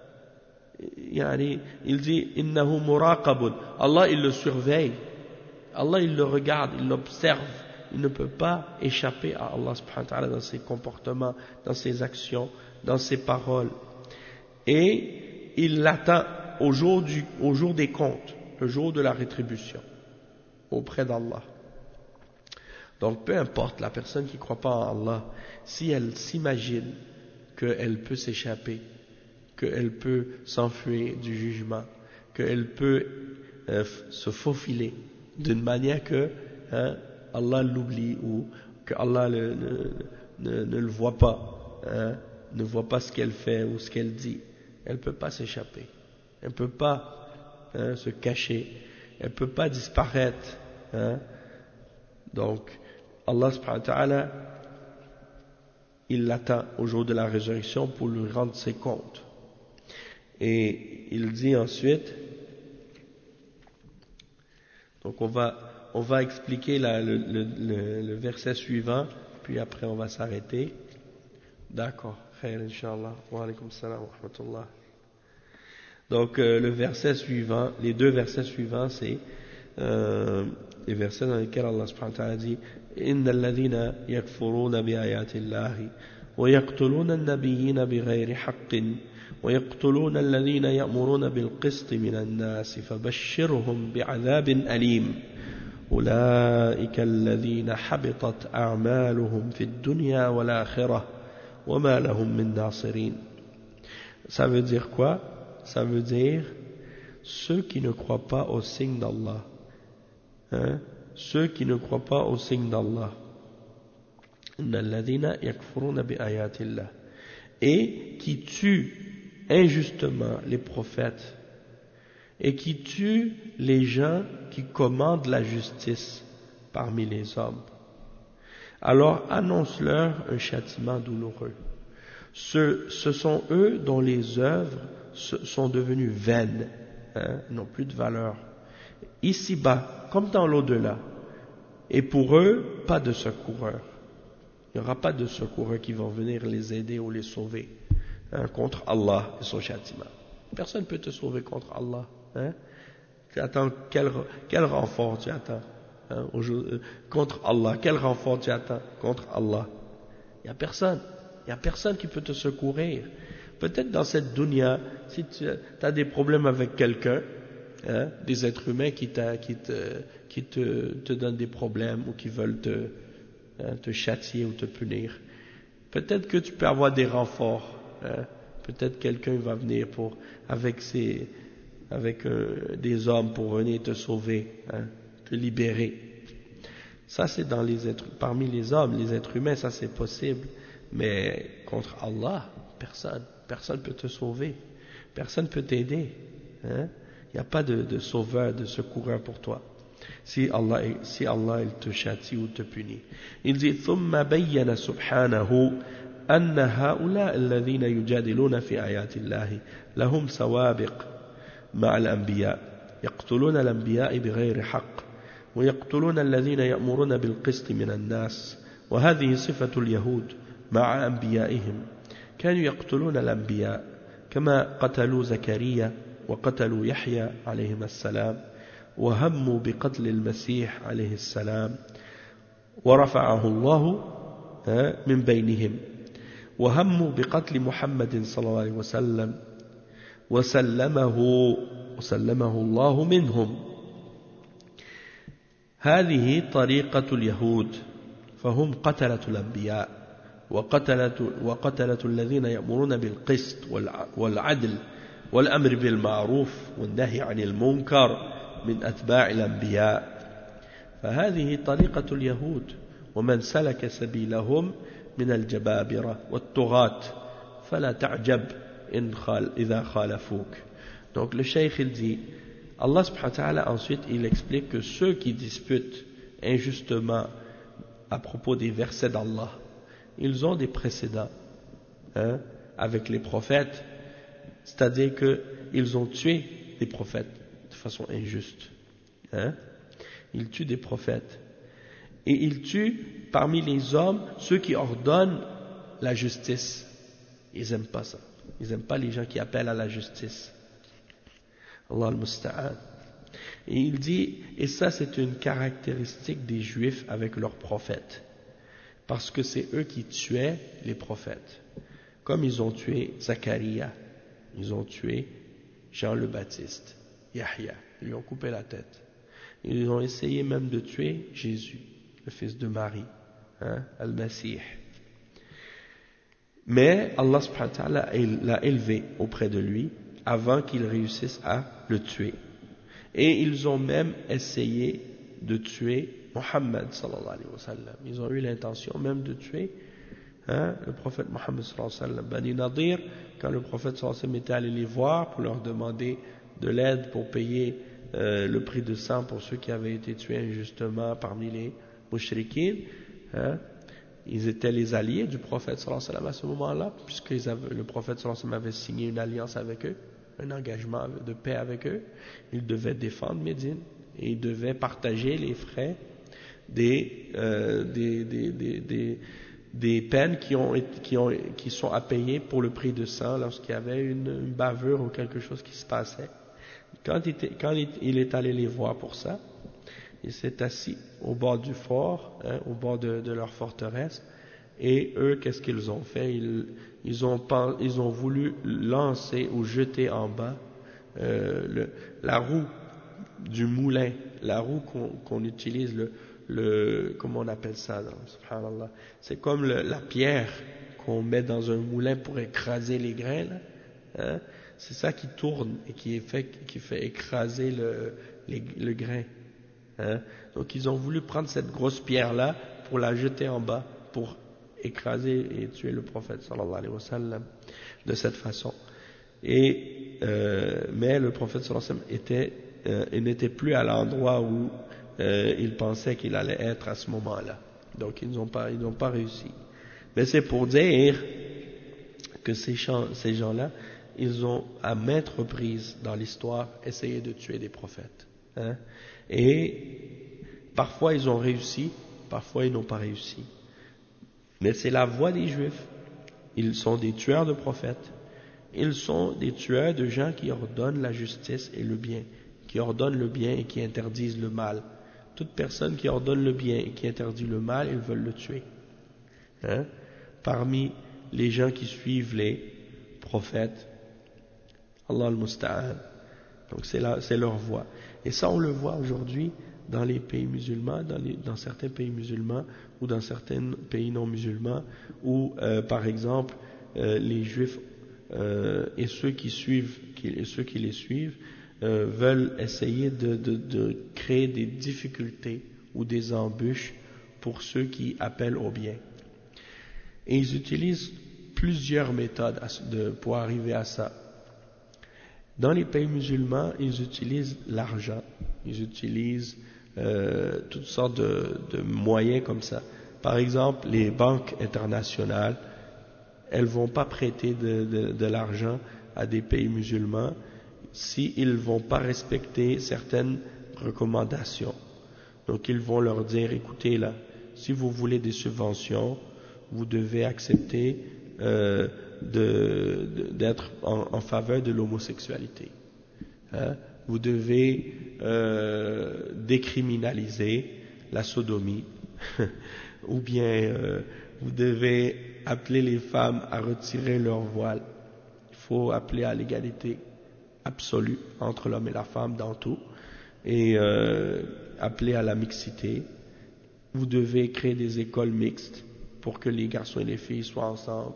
il dit innahu muraqabun. Allah il le surveille, Allah il le regarde, il l'observe. Il ne peut pas échapper à Allah subhanahu wa ta'ala dans ses comportements, dans ses actions, dans ses paroles. Et il l'attend au jour des comptes, le jour de la rétribution, auprès d'Allah. Donc peu importe la personne qui ne croit pas en Allah, si elle s'imagine qu'elle peut s'échapper, qu'elle peut s'enfuir du jugement, qu'elle peut se faufiler d'une manière que Allah l'oublie ou que Allah ne le voit pas, ne voit pas ce qu'elle fait ou ce qu'elle dit, elle ne peut pas s'échapper, elle ne peut pas se cacher, elle ne peut pas disparaître. Donc Allah subhanahu wa ta'ala, il l'attend au jour de la résurrection pour lui rendre ses comptes. Et il dit ensuite, donc on va expliquer le verset suivant, puis après on va s'arrêter. D'accord, khair inshallah. Wa alaykum salam wa rahmatullah. Donc le verset suivant, les deux versets suivants, c'est les versets dans lesquels Allah subhanahu wa ta'ala dit إن الذين يكفرون بآيات الله ويقتلون النبيين بغير حق ويقتلون الذين يأمرون بالقسط من الناس فبشرهم بعذاب أليم أولئك الذين حبطت أعمالهم في الدنيا والآخرة وما لهم من ناصرين. Ça veut dire quoi? Ça veut dire ceux qui ne croient pas au signe d'Allah, ceux qui ne croient pas au signe d'Allah, et qui tuent injustement les prophètes et qui tuent les gens qui commandent la justice parmi les hommes, alors annonce-leur un châtiment douloureux. Ce sont eux dont les œuvres sont devenues vaines, n'ont plus de valeur ici-bas comme dans l'au-delà, et pour eux pas de secoureur. Il n'y aura pas de secoureur qui vont venir les aider ou les sauver contre Allah et son châtiment. Personne ne peut te sauver contre Allah. Tu attends quel renfort tu attends contre Allah? Quel renfort tu attends contre Allah? Il n'y a personne. Il n'y a personne qui peut te secourir. Peut-être dans cette dunya, si tu as des problèmes avec quelqu'un, des êtres humains qui te donnent des problèmes ou qui veulent te châtier ou te punir. Peut-être que tu peux avoir des renforts. Peut-être quelqu'un va venir avec des hommes pour venir te sauver, te libérer. Ça c'est parmi les hommes, les êtres humains, ça c'est possible. Mais contre Allah, personne peut te sauver, personne peut t'aider. Il n'y a pas de sauveur, de secoureur pour toi. Si Allah il te châtie ou te punit. Il dit ثم بين سبحانه أن هؤلاء الذين يجادلون في آيات الله لهم سوابق مع الأنبياء يقتلون الأنبياء بغير حق ويقتلون الذين يأمرون بالقسط من الناس وهذه صفة اليهود مع أنبيائهم كانوا يقتلون الأنبياء كما قتلوا زكريا وقتلوا يحيى عليهما السلام وهموا بقتل المسيح عليه السلام ورفعه الله من بينهم وهموا بقتل محمد صلى الله عليه وسلم وسلمه الله منهم. هذه طريقة اليهود فهم قتلة الأنبياء وقتلة الذين يأمرون بالقسط والعدل والأمر بالمعروف والنهي عن المنكر من أتباع الأنبياء. فهذه طريقة اليهود ومن سلك سبيلهم من الجبابرة والطغاة فلا تعجب إذا خالفوك. Donc le cheikh il dit, Allah subhanahu wa ta'ala ensuite il explique que ceux qui disputent injustement à propos des versets d'Allah, ils ont des précédents avec les prophètes, c'est-à-dire qu'ils ont tué des prophètes de façon injuste. Ils tuent des prophètes et il tue parmi les hommes ceux qui ordonnent la justice. Ils n'aiment pas ça. Ils n'aiment pas les gens qui appellent à la justice. Allah al-Musta'an. Et il dit, et ça c'est une caractéristique des Juifs avec leurs prophètes, parce que c'est eux qui tuaient les prophètes. Comme ils ont tué Zacharia, ils ont tué Jean le Baptiste, Yahya, ils lui ont coupé la tête. Ils ont essayé même de tuer Jésus, le fils de Marie, Al-Masih. Mais Allah subhanahu wa ta'ala l'a élevé auprès de lui avant qu'il réussisse à le tuer. Et ils ont même essayé de tuer Muhammad sallallahu alayhi wa sallam. Ils ont eu l'intention même de tuer le prophète Muhammad sallallahu alayhi wa sallam. Bani Nadir, quand le prophète sallallahu alayhi wa sallam était allé les voir pour leur demander de l'aide pour payer le prix de sang pour ceux qui avaient été tués injustement parmi les mushrikines, ils étaient les alliés du prophète sallallahu alayhi wa sallam à ce moment-là, puisque le prophète sallallahu alayhi wa sallam avait signé une alliance avec eux, un engagement de paix avec eux. Ils devaient défendre Médine et ils devaient partager les frais des peines qui sont à payer pour le prix de sang lorsqu'il y avait une bavure ou quelque chose qui se passait. Quand il est allé les voir pour ça, il s'est assis au bord du fort, au bord de leur forteresse, et eux, qu'est-ce qu'ils ont fait? Ils ont voulu lancer ou jeter en bas la roue du moulin, la roue qu'on utilise, comment on appelle ça, subhanallah, c'est comme la pierre qu'on met dans un moulin pour écraser les grains, là, c'est ça qui tourne et qui fait écraser le grain. Donc ils ont voulu prendre cette grosse pierre-là pour la jeter en bas, pour écraser et tuer le prophète sallallahu alayhi wa sallam de cette façon. Mais le prophète sallallahu alayhi wa sallam il n'était plus à l'endroit où il pensait qu'il allait être à ce moment-là. Donc ils n'ont pas réussi. Mais c'est pour dire que ces gens-là, ils ont à maintes reprises dans l'histoire essayé de tuer des prophètes. Et parfois ils ont réussi, parfois ils n'ont pas réussi. Mais c'est la voie des Juifs. Ils sont des tueurs de prophètes. Ils sont des tueurs de gens qui ordonnent la justice et le bien, qui ordonnent le bien et qui interdisent le mal. Toute personne qui ordonne le bien et qui interdit le mal, ils veulent le tuer. Parmi les gens qui suivent les prophètes, Allah al-Musta'an. Donc c'est leur voie. Et ça on le voit aujourd'hui dans les pays musulmans, dans certains pays musulmans ou dans certains pays non musulmans, où par exemple les Juifs et ceux qui les suivent veulent essayer de créer des difficultés ou des embûches pour ceux qui appellent au bien. Et ils utilisent plusieurs méthodes pour arriver à ça. Dans les pays musulmans, ils utilisent l'argent, ils utilisent toutes sortes de moyens comme ça. Par exemple, les banques internationales, elles vont pas prêter de l'argent à des pays musulmans s'ils ne vont pas respecter certaines recommandations. Donc ils vont leur dire, écoutez là, si vous voulez des subventions, vous devez accepter d'être en faveur de l'homosexualité. Vous devez décriminaliser la sodomie, ou bien vous devez appeler les femmes à retirer leur voile. Il faut appeler à l'égalité absolue entre l'homme et la femme dans tout, et appeler à la mixité. Vous devez créer des écoles mixtes pour que les garçons et les filles soient ensemble.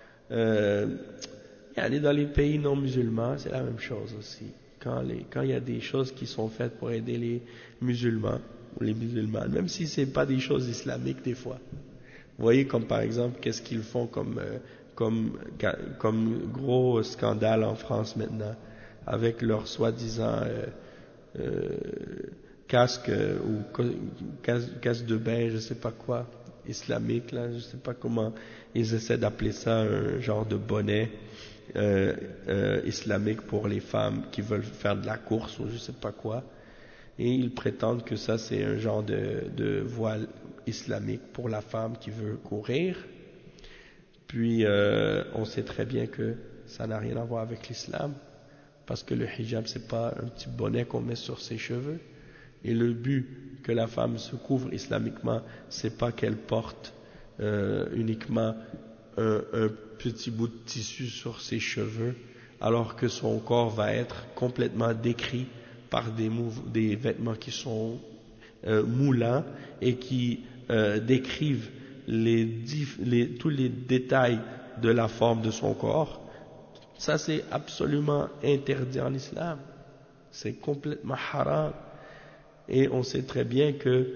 Dans les pays non musulmans, c'est la même chose aussi. Quand il y a des choses qui sont faites pour aider les musulmans ou les musulmanes, même si c'est pas des choses islamiques des fois. Vous voyez comme par exemple qu'est-ce qu'ils font comme gros scandale en France maintenant avec leur soi-disant casque ou casque de bain, je sais pas quoi, islamique là, je sais pas comment ils essaient d'appeler ça, un genre de bonnet islamique pour les femmes qui veulent faire de la course ou je sais pas quoi, et ils prétendent que ça c'est un genre de voile islamique pour la femme qui veut courir. Puis on sait très bien que ça n'a rien à voir avec l'islam, parce que le hijab c'est pas un petit bonnet qu'on met sur ses cheveux, et le but que la femme se couvre islamiquement, c'est pas qu'elle porte uniquement un petit bout de tissu sur ses cheveux, alors que son corps va être complètement décrit par des vêtements qui sont moulants et qui décrivent tous les détails de la forme de son corps. Ça c'est absolument interdit en islam, c'est complètement haram, et on sait très bien que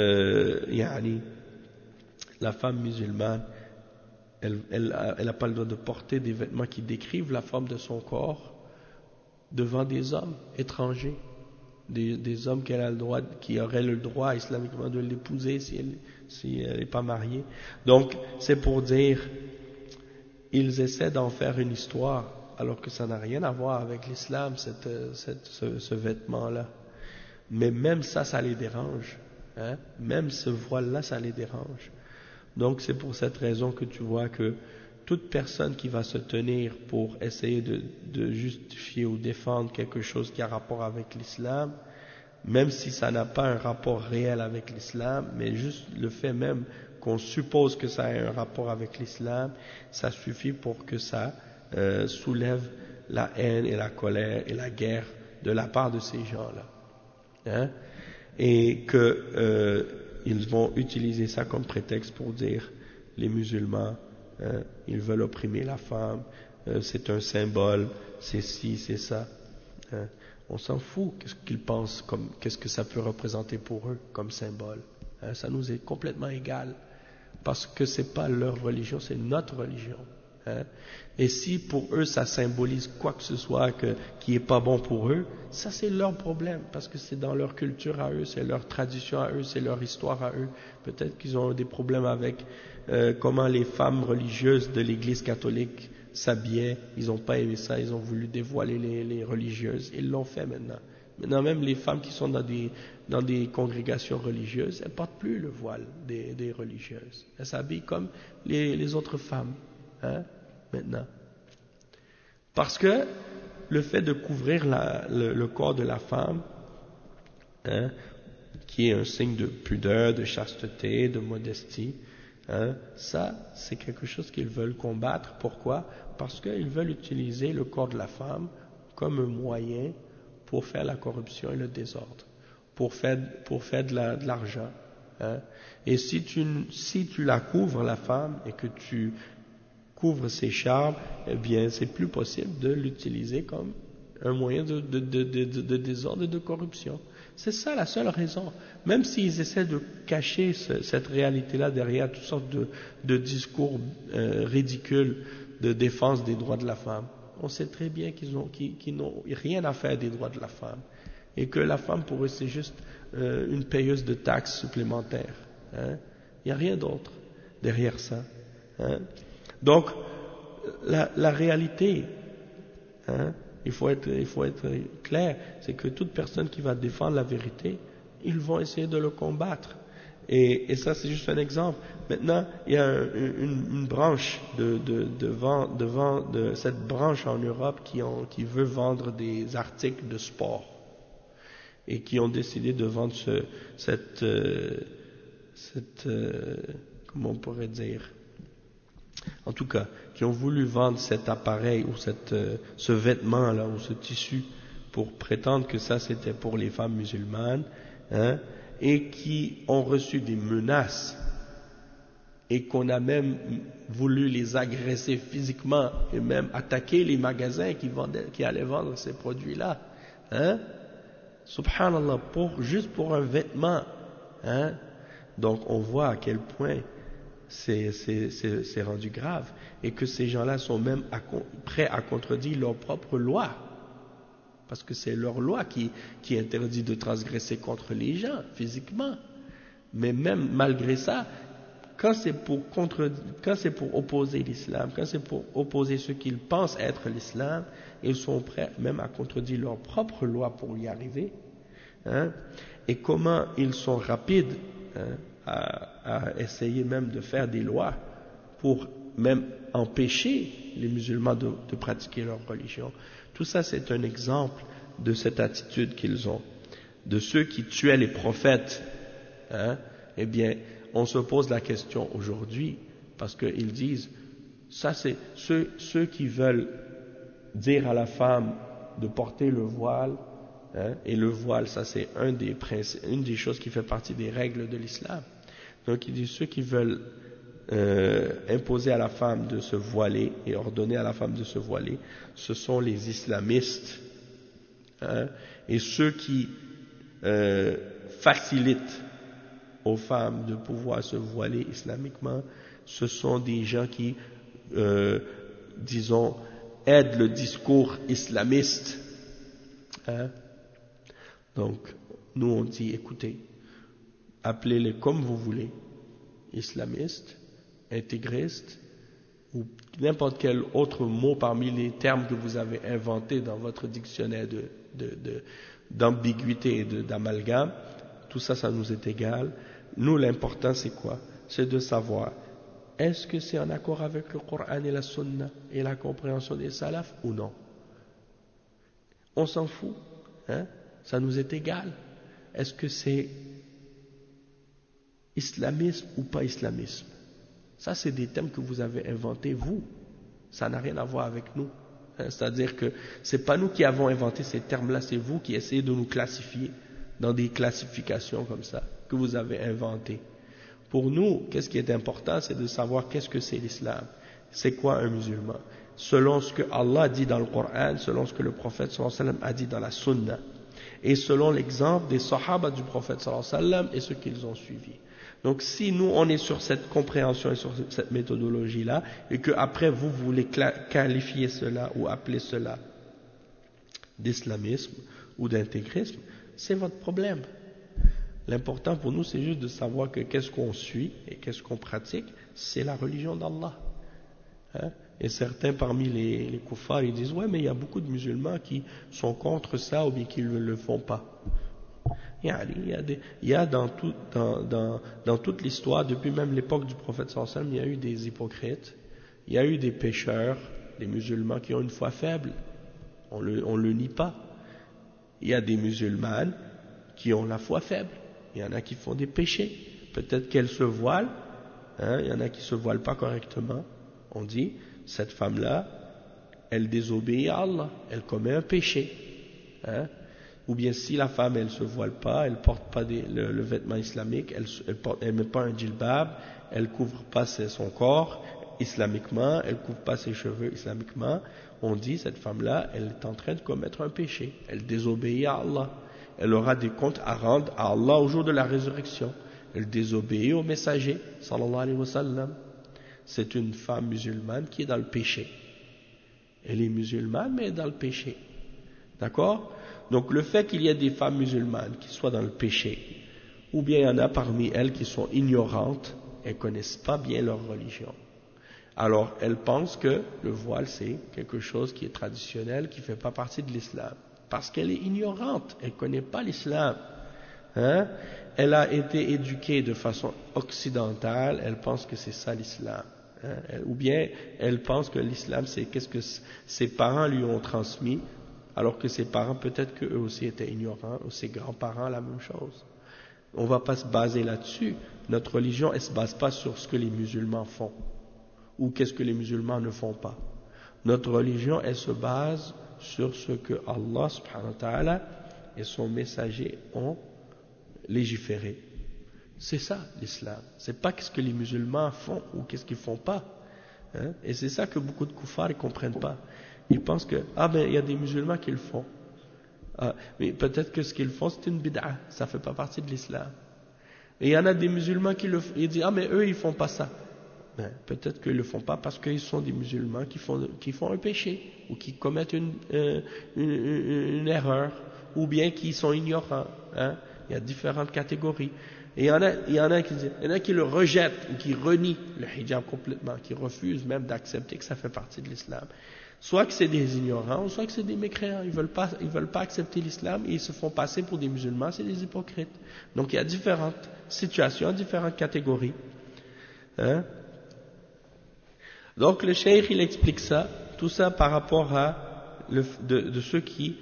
la femme musulmane, elle n'a pas le droit de porter des vêtements qui décrivent la forme de son corps devant des hommes étrangers, des hommes qui auraient le droit islamiquement de l'épouser si elle n'est pas mariée. Donc c'est pour dire, ils essaient d'en faire une histoire, alors que ça n'a rien à voir avec l'islam, ce vêtement-là. Mais même ça les dérange. Hein? Même ce voile-là, ça les dérange. Donc c'est pour cette raison que tu vois que toute personne qui va se tenir pour essayer de justifier ou défendre quelque chose qui a rapport avec l'islam, même si ça n'a pas un rapport réel avec l'islam, mais juste le fait même qu'on suppose que ça a un rapport avec l'islam, ça suffit pour que ça soulève la haine et la colère et la guerre de la part de ces gens-là. Hein? Et que ils vont utiliser ça comme prétexte pour dire les musulmans, ils veulent opprimer la femme, c'est un symbole, c'est ci, c'est ça. On s'en fout, qu'est-ce qu'ils pensent, qu'est-ce que ça peut représenter pour eux comme symbole. Ça nous est complètement égal, parce que c'est pas leur religion, c'est notre religion. Et si pour eux ça symbolise quoi que ce soit qui est pas bon pour eux, ça c'est leur problème, parce que c'est dans leur culture à eux, c'est leur tradition à eux, c'est leur histoire à eux. Peut-être qu'ils ont des problèmes avec comment les femmes religieuses de l'église catholique s'habillaient, ils n'ont pas aimé ça, ils ont voulu dévoiler les religieuses, ils l'ont fait maintenant. Maintenant même les femmes qui sont dans des congrégations religieuses, elles portent plus le voile des religieuses, elles s'habillent comme les autres femmes. Maintenant. Parce que le fait de couvrir le corps de la femme, qui est un signe de pudeur, de chasteté, de modestie, ça c'est quelque chose qu'ils veulent combattre. Pourquoi? Parce qu'ils veulent utiliser le corps de la femme comme un moyen pour faire la corruption et le désordre, pour faire de l'argent. Et si tu la couvres, la femme, et que tu couvre ses charmes, eh bien c'est plus possible de l'utiliser comme un moyen de désordre et de corruption. C'est ça la seule raison. Même s'ils essaient de cacher cette réalité-là derrière toutes sortes de discours ridicules de défense des droits de la femme, on sait très bien qu'ils n'ont rien à faire des droits de la femme, et que la femme pour eux c'est juste une payeuse de taxes supplémentaires. Il n'y a rien d'autre derrière ça. Donc, la réalité, il faut être clair, c'est que toute personne qui va défendre la vérité, ils vont essayer de le combattre. Et ça, c'est juste un exemple. Maintenant, il y a une branche de cette branche en Europe qui veut vendre des articles de sport, et qui ont décidé de vendre comment on pourrait dire, en tout cas, qui ont voulu vendre cet appareil ou ce vêtement-là ou ce tissu pour prétendre que ça c'était pour les femmes musulmanes, et qui ont reçu des menaces et qu'on a même voulu les agresser physiquement et même attaquer les magasins qui allaient vendre ces produits-là. Subhanallah, juste pour un vêtement. Donc on voit à quel point c'est rendu grave, et que ces gens-là sont même prêts à contredire leur propre loi, parce que c'est leur loi qui interdit de transgresser contre les gens physiquement. Mais même malgré ça, quand c'est pour opposer l'islam, quand c'est pour opposer ce qu'ils pensent être l'islam, ils sont prêts même à contredire leur propre loi pour y arriver. Et comment ils sont rapides à essayer même de faire des lois pour même empêcher les musulmans de pratiquer leur religion. Tout ça, c'est un exemple de cette attitude qu'ils ont. De ceux qui tuaient les prophètes, hein, eh bien, on se pose la question aujourd'hui, parce qu'ils disent, ça c'est ceux qui veulent dire à la femme de porter le voile, hein, et le voile, ça c'est une des choses qui fait partie des règles de l'islam. Donc ils disent, ceux qui veulent imposer à la femme de se voiler et ordonner à la femme de se voiler, ce sont les islamistes, hein, et ceux qui facilitent aux femmes de pouvoir se voiler islamiquement, ce sont des gens qui, disons, aident le discours islamiste. Hein? Donc, nous on dit, écoutez, appelez-les comme vous voulez, islamistes, intégristes, ou n'importe quel autre mot parmi les termes que vous avez inventés dans votre dictionnaire d'ambiguïté et d'amalgame, tout ça, ça nous est égal. Nous, l'important, c'est quoi? C'est de savoir, est-ce que c'est en accord avec le Coran et la Sunna et la compréhension des salafs ou non? On s'en fout, hein? Ça nous est égal. Est-ce que c'est islamisme ou pas islamisme? Ça, c'est des thèmes que vous avez inventés, vous. Ça n'a rien à voir avec nous. Hein? C'est-à-dire que c'est pas nous qui avons inventé ces termes-là, c'est vous qui essayez de nous classifier dans des classifications comme ça, que vous avez inventées. Pour nous, qu'est-ce qui est important, c'est de savoir qu'est-ce que c'est l'islam. C'est quoi un musulman? Selon ce que Allah dit dans le Coran, selon ce que le prophète sallallahu alayhi wa sallam a dit dans la Sunna, et selon l'exemple des Sahaba du prophète sallallahu alayhi wa sallam et ceux qu'ils ont suivis. Donc si nous on est sur cette compréhension et sur cette méthodologie-là, et que après vous voulez qualifier cela ou appeler cela d'islamisme ou d'intégrisme, c'est votre problème. L'important pour nous, c'est juste de savoir que qu'est-ce qu'on suit et qu'est-ce qu'on pratique, c'est la religion d'Allah. Hein? Et certains parmi les kuffars, ils disent, ouais, mais il y a beaucoup de musulmans qui sont contre ça ou bien qui ne le font pas. Il y a dans toute l'histoire, depuis même l'époque du prophète sallallahu alayhi wa sallam, il y a eu des hypocrites, il y a eu des pécheurs, des musulmans qui ont une foi faible, on le nie pas. Il y a des musulmanes qui ont la foi faible, il y en a qui font des péchés, peut-être qu'elles se voilent, hein, il y en a qui se voilent pas correctement, on dit, cette femme-là, elle désobéit à Allah, elle commet un péché, hein. Ou bien si la femme elle se voile pas, elle porte pas le vêtement islamique, elle met pas un djilbab, elle couvre pas son corps islamiquement, elle couvre pas ses cheveux islamiquement, on dit cette femme-là, elle est en train de commettre un péché, elle désobéit à Allah, elle aura des comptes à rendre à Allah au jour de la résurrection, elle désobéit au messager sallallahu alayhi wa sallam. C'est une femme musulmane qui est dans le péché. Elle est musulmane mais elle est dans le péché. D'accord? Donc le fait qu'il y ait des femmes musulmanes qui soient dans le péché, ou bien il y en a parmi elles qui sont ignorantes, elles ne connaissent pas bien leur religion. Alors elles pensent que le voile c'est quelque chose qui est traditionnel, qui ne fait pas partie de l'islam. Parce qu'elle est ignorante, elle ne connaît pas l'islam. Hein? Elle a été éduquée de façon occidentale, elle pense que c'est ça l'islam. Hein? Ou bien elle pense que l'islam c'est qu'est-ce que ses parents lui ont transmis, alors que ses parents, peut-être qu'eux aussi étaient ignorants, ou ses grands-parents, la même chose. On ne va pas se baser là-dessus. Notre religion, elle ne se base pas sur ce que les musulmans font, ou qu'est-ce que les musulmans ne font pas. Notre religion, elle se base sur ce que Allah, subhanahu wa ta'ala, et son messager ont légiféré. C'est ça, l'islam. C'est pas ce que les musulmans font, ou qu'est-ce qu'ils font pas. Hein? Et c'est ça que beaucoup de kuffars ne comprennent pas. Ils pensent que, il y a des musulmans qui le font. Mais peut-être que ce qu'ils font, c'est une bid'a. Ça fait pas partie de l'islam. Et il y en a des musulmans qui ils disent, mais eux, ils font pas ça. Peut-être qu'ils le font pas parce qu'ils sont des musulmans qui font un péché, ou qui commettent une erreur, ou bien qui sont ignorants. Hein? Il y a différentes catégories. Et il y en a qui le rejettent ou qui renient le hijab complètement, qui refusent même d'accepter que ça fait partie de l'islam. Soit que c'est des ignorants, soit que c'est des mécréants. Ils veulent pas accepter l'islam et ils se font passer pour des musulmans, c'est des hypocrites. Donc il y a différentes situations, différentes catégories. Hein? Donc le cheikh il explique ça, tout ça par rapport à de ceux qui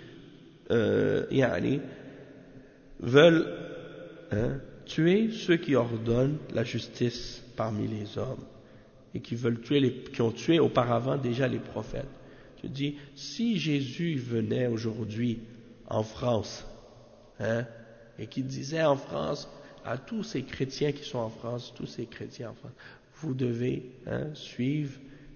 veulent tuer ceux qui ordonnent la justice parmi les hommes et qui veulent qui ont tué auparavant déjà les prophètes. Je dis, si Jésus venait aujourd'hui en France, et qu'il disait en France à tous ces chrétiens qui sont en France, tous ces chrétiens en France, vous devez suivre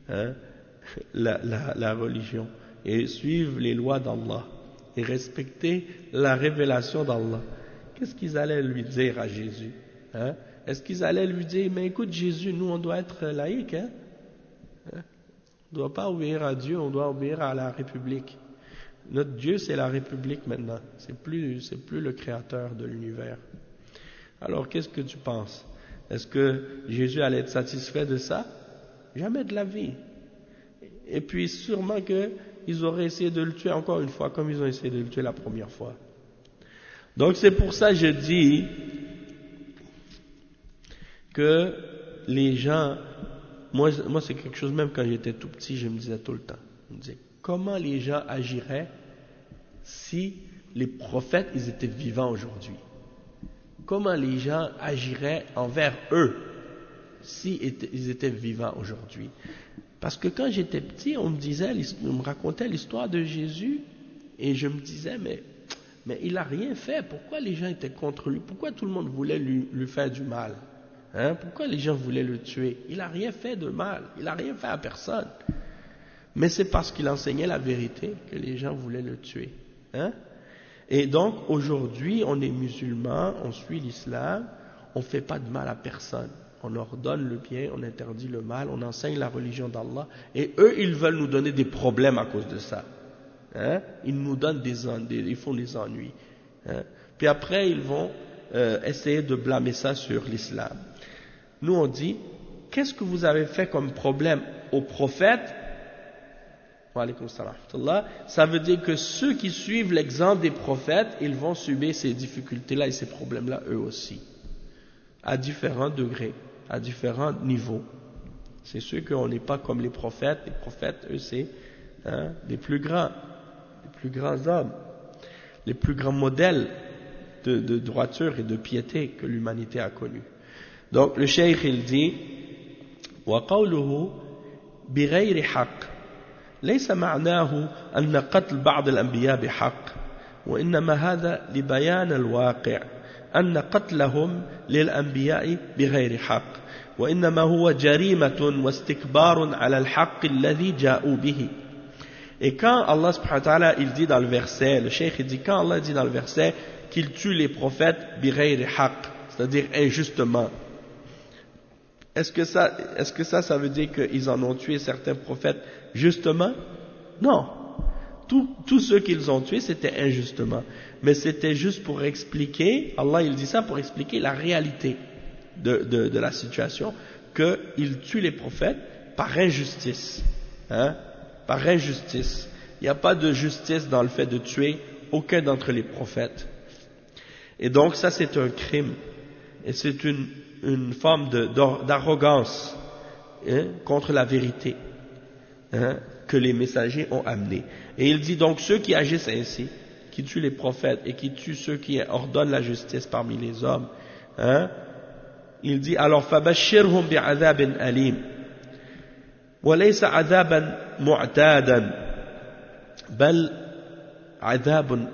la religion et suivre les lois d'Allah et respecter la révélation d'Allah. Qu'est-ce qu'ils allaient lui dire à Jésus? Est-ce qu'ils allaient lui dire, mais écoute Jésus, nous on doit être laïcs, on ne doit pas obéir à Dieu, on doit obéir à la République. Notre Dieu c'est la République maintenant, c'est plus le créateur de l'univers. Alors qu'est-ce que tu penses? Est-ce que Jésus allait être satisfait de ça? Jamais de la vie. Et puis sûrement qu'ils auraient essayé de le tuer encore une fois, comme ils ont essayé de le tuer la première fois. Donc c'est pour ça que je dis que les gens, moi c'est quelque chose, même quand j'étais tout petit, je me disais tout le temps, je me disais, comment les gens agiraient si les prophètes ils étaient vivants aujourd'hui? Comment les gens agiraient envers eux si ils étaient vivants aujourd'hui? Parce que quand j'étais petit, on me racontait l'histoire de Jésus et je me disais, mais il n'a rien fait. Pourquoi les gens étaient contre lui? Pourquoi tout le monde voulait lui faire du mal? Pourquoi les gens voulaient le tuer? Il n'a rien fait de mal. Il n'a rien fait à personne. Mais c'est parce qu'il enseignait la vérité que les gens voulaient le tuer. Et donc, aujourd'hui, on est musulmans, on suit l'islam, on ne fait pas de mal à personne. On ordonne le bien, on interdit le mal, on enseigne la religion d'Allah. Et eux, ils veulent nous donner des problèmes à cause de ça. Ils nous donnent ils font des ennuis. Puis après, ils vont essayer de blâmer ça sur l'islam. Nous, on dit, qu'est-ce que vous avez fait comme problème aux prophètes? Wa alaykoum salam. Ça veut dire que ceux qui suivent l'exemple des prophètes, ils vont subir ces difficultés-là et ces problèmes-là eux aussi, à différents degrés, à différents niveaux. C'est sûr qu'on n'est pas comme les prophètes. Les prophètes, eux, c'est les plus grands hommes, les plus grands modèles de droiture et de piété que l'humanité a connus. Donc le cheikh il dit وقوله بغير حق ليس معناه أن قتل بعض الأنبياء بحق وإنما هذا لبيان الواقع أن قتلهم للأنبياء بغير حق وإنما هو جريمة واستكبار على الحق الذي جاءوا به. Et quand Allah subhanahu wa ta'ala il dit dans le verset, le cheikh il dit quand Allah dit dans le verset qu'il tue les prophètes bighayri haqq, c'est-à-dire injustement, est-ce que ça veut dire qu'ils en ont tué certains prophètes justement? Non. Tous ceux qu'ils ont tués c'était injustement, mais c'était juste pour expliquer, Allah il dit ça pour expliquer la réalité de la situation, qu'ils tuent les prophètes par injustice, par injustice. Il n'y a pas de justice dans le fait de tuer aucun d'entre les prophètes. Et donc ça c'est un crime. Et c'est une forme d'arrogance contre la vérité que les messagers ont amené. Et il dit donc ceux qui agissent ainsi, qui tuent les prophètes et qui tuent ceux qui ordonnent la justice parmi les hommes, il dit alors فَبَشِّرْهُمْ بِعَذَابٍ أَلِيمٍ وليس عذابا معتادا بل عذاب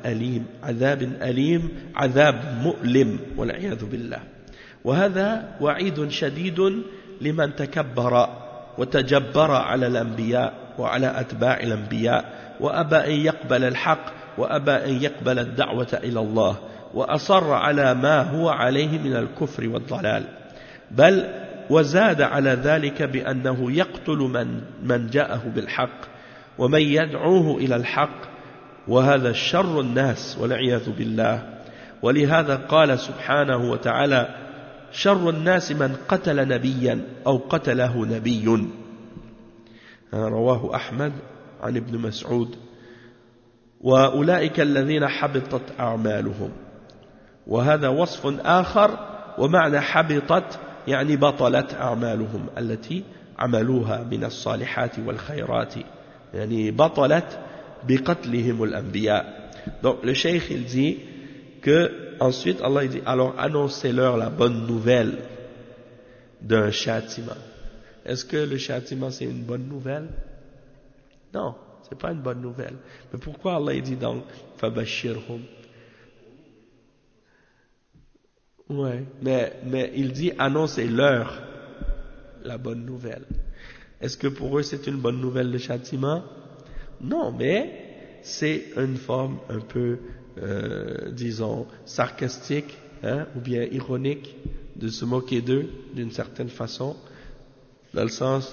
أليم عذاب مؤلم والعياذ بالله وهذا وعيد شديد لمن تكبر وتجبر على الأنبياء وعلى أتباع الأنبياء وأبى أن يقبل الحق وأبى أن يقبل الدعوة إلى الله وأصر على ما هو عليه من الكفر والضلال بل وزاد على ذلك بأنه يقتل من جاءه بالحق ومن يدعوه إلى الحق وهذا شر الناس والعياذ بالله ولهذا قال سبحانه وتعالى شر الناس من قتل نبيا أو قتله نبي رواه أحمد عن ابن مسعود وأولئك الذين حبطت أعمالهم وهذا وصف آخر ومعنى حبطت يعني بطلت أعمالهم التي عملوها من الصالحات والخيرات يعني بطلت بقتلهم الأنبياء. Donc le cheikh il dit que ensuite Allah il dit alors annoncez-leur la bonne nouvelle d'un châtiment. Est-ce que le châtiment c'est une bonne nouvelle? Non, c'est pas une bonne nouvelle. Mais pourquoi Allah il dit donc fabashirhum? Ouais, mais il dit annoncez-leur la bonne nouvelle. Est-ce que pour eux c'est une bonne nouvelle le châtiment? Non, mais c'est une forme un peu, disons, sarcastique, ou bien ironique, de se moquer d'eux d'une certaine façon, dans le sens,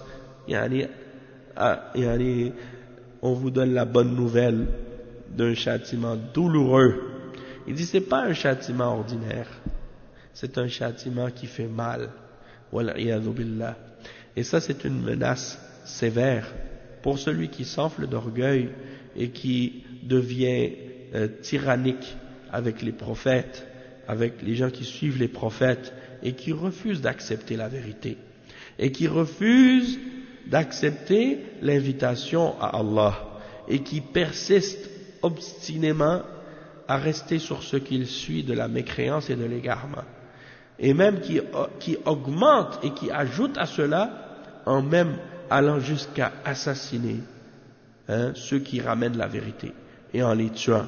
on vous donne la bonne nouvelle d'un châtiment douloureux. Il dit c'est pas un châtiment ordinaire, c'est un châtiment qui fait mal. Wal'iyadhu billah. Et ça c'est une menace sévère pour celui qui s'enfle d'orgueil et qui devient tyrannique avec les prophètes, avec les gens qui suivent les prophètes et qui refusent d'accepter la vérité et qui refusent d'accepter l'invitation à Allah et qui persistent obstinément à rester sur ce qu'il suit de la mécréance et de l'égarement et même qui augmente et qui ajoute à cela en même allant jusqu'à assassiner ceux qui ramènent la vérité et en les tuant.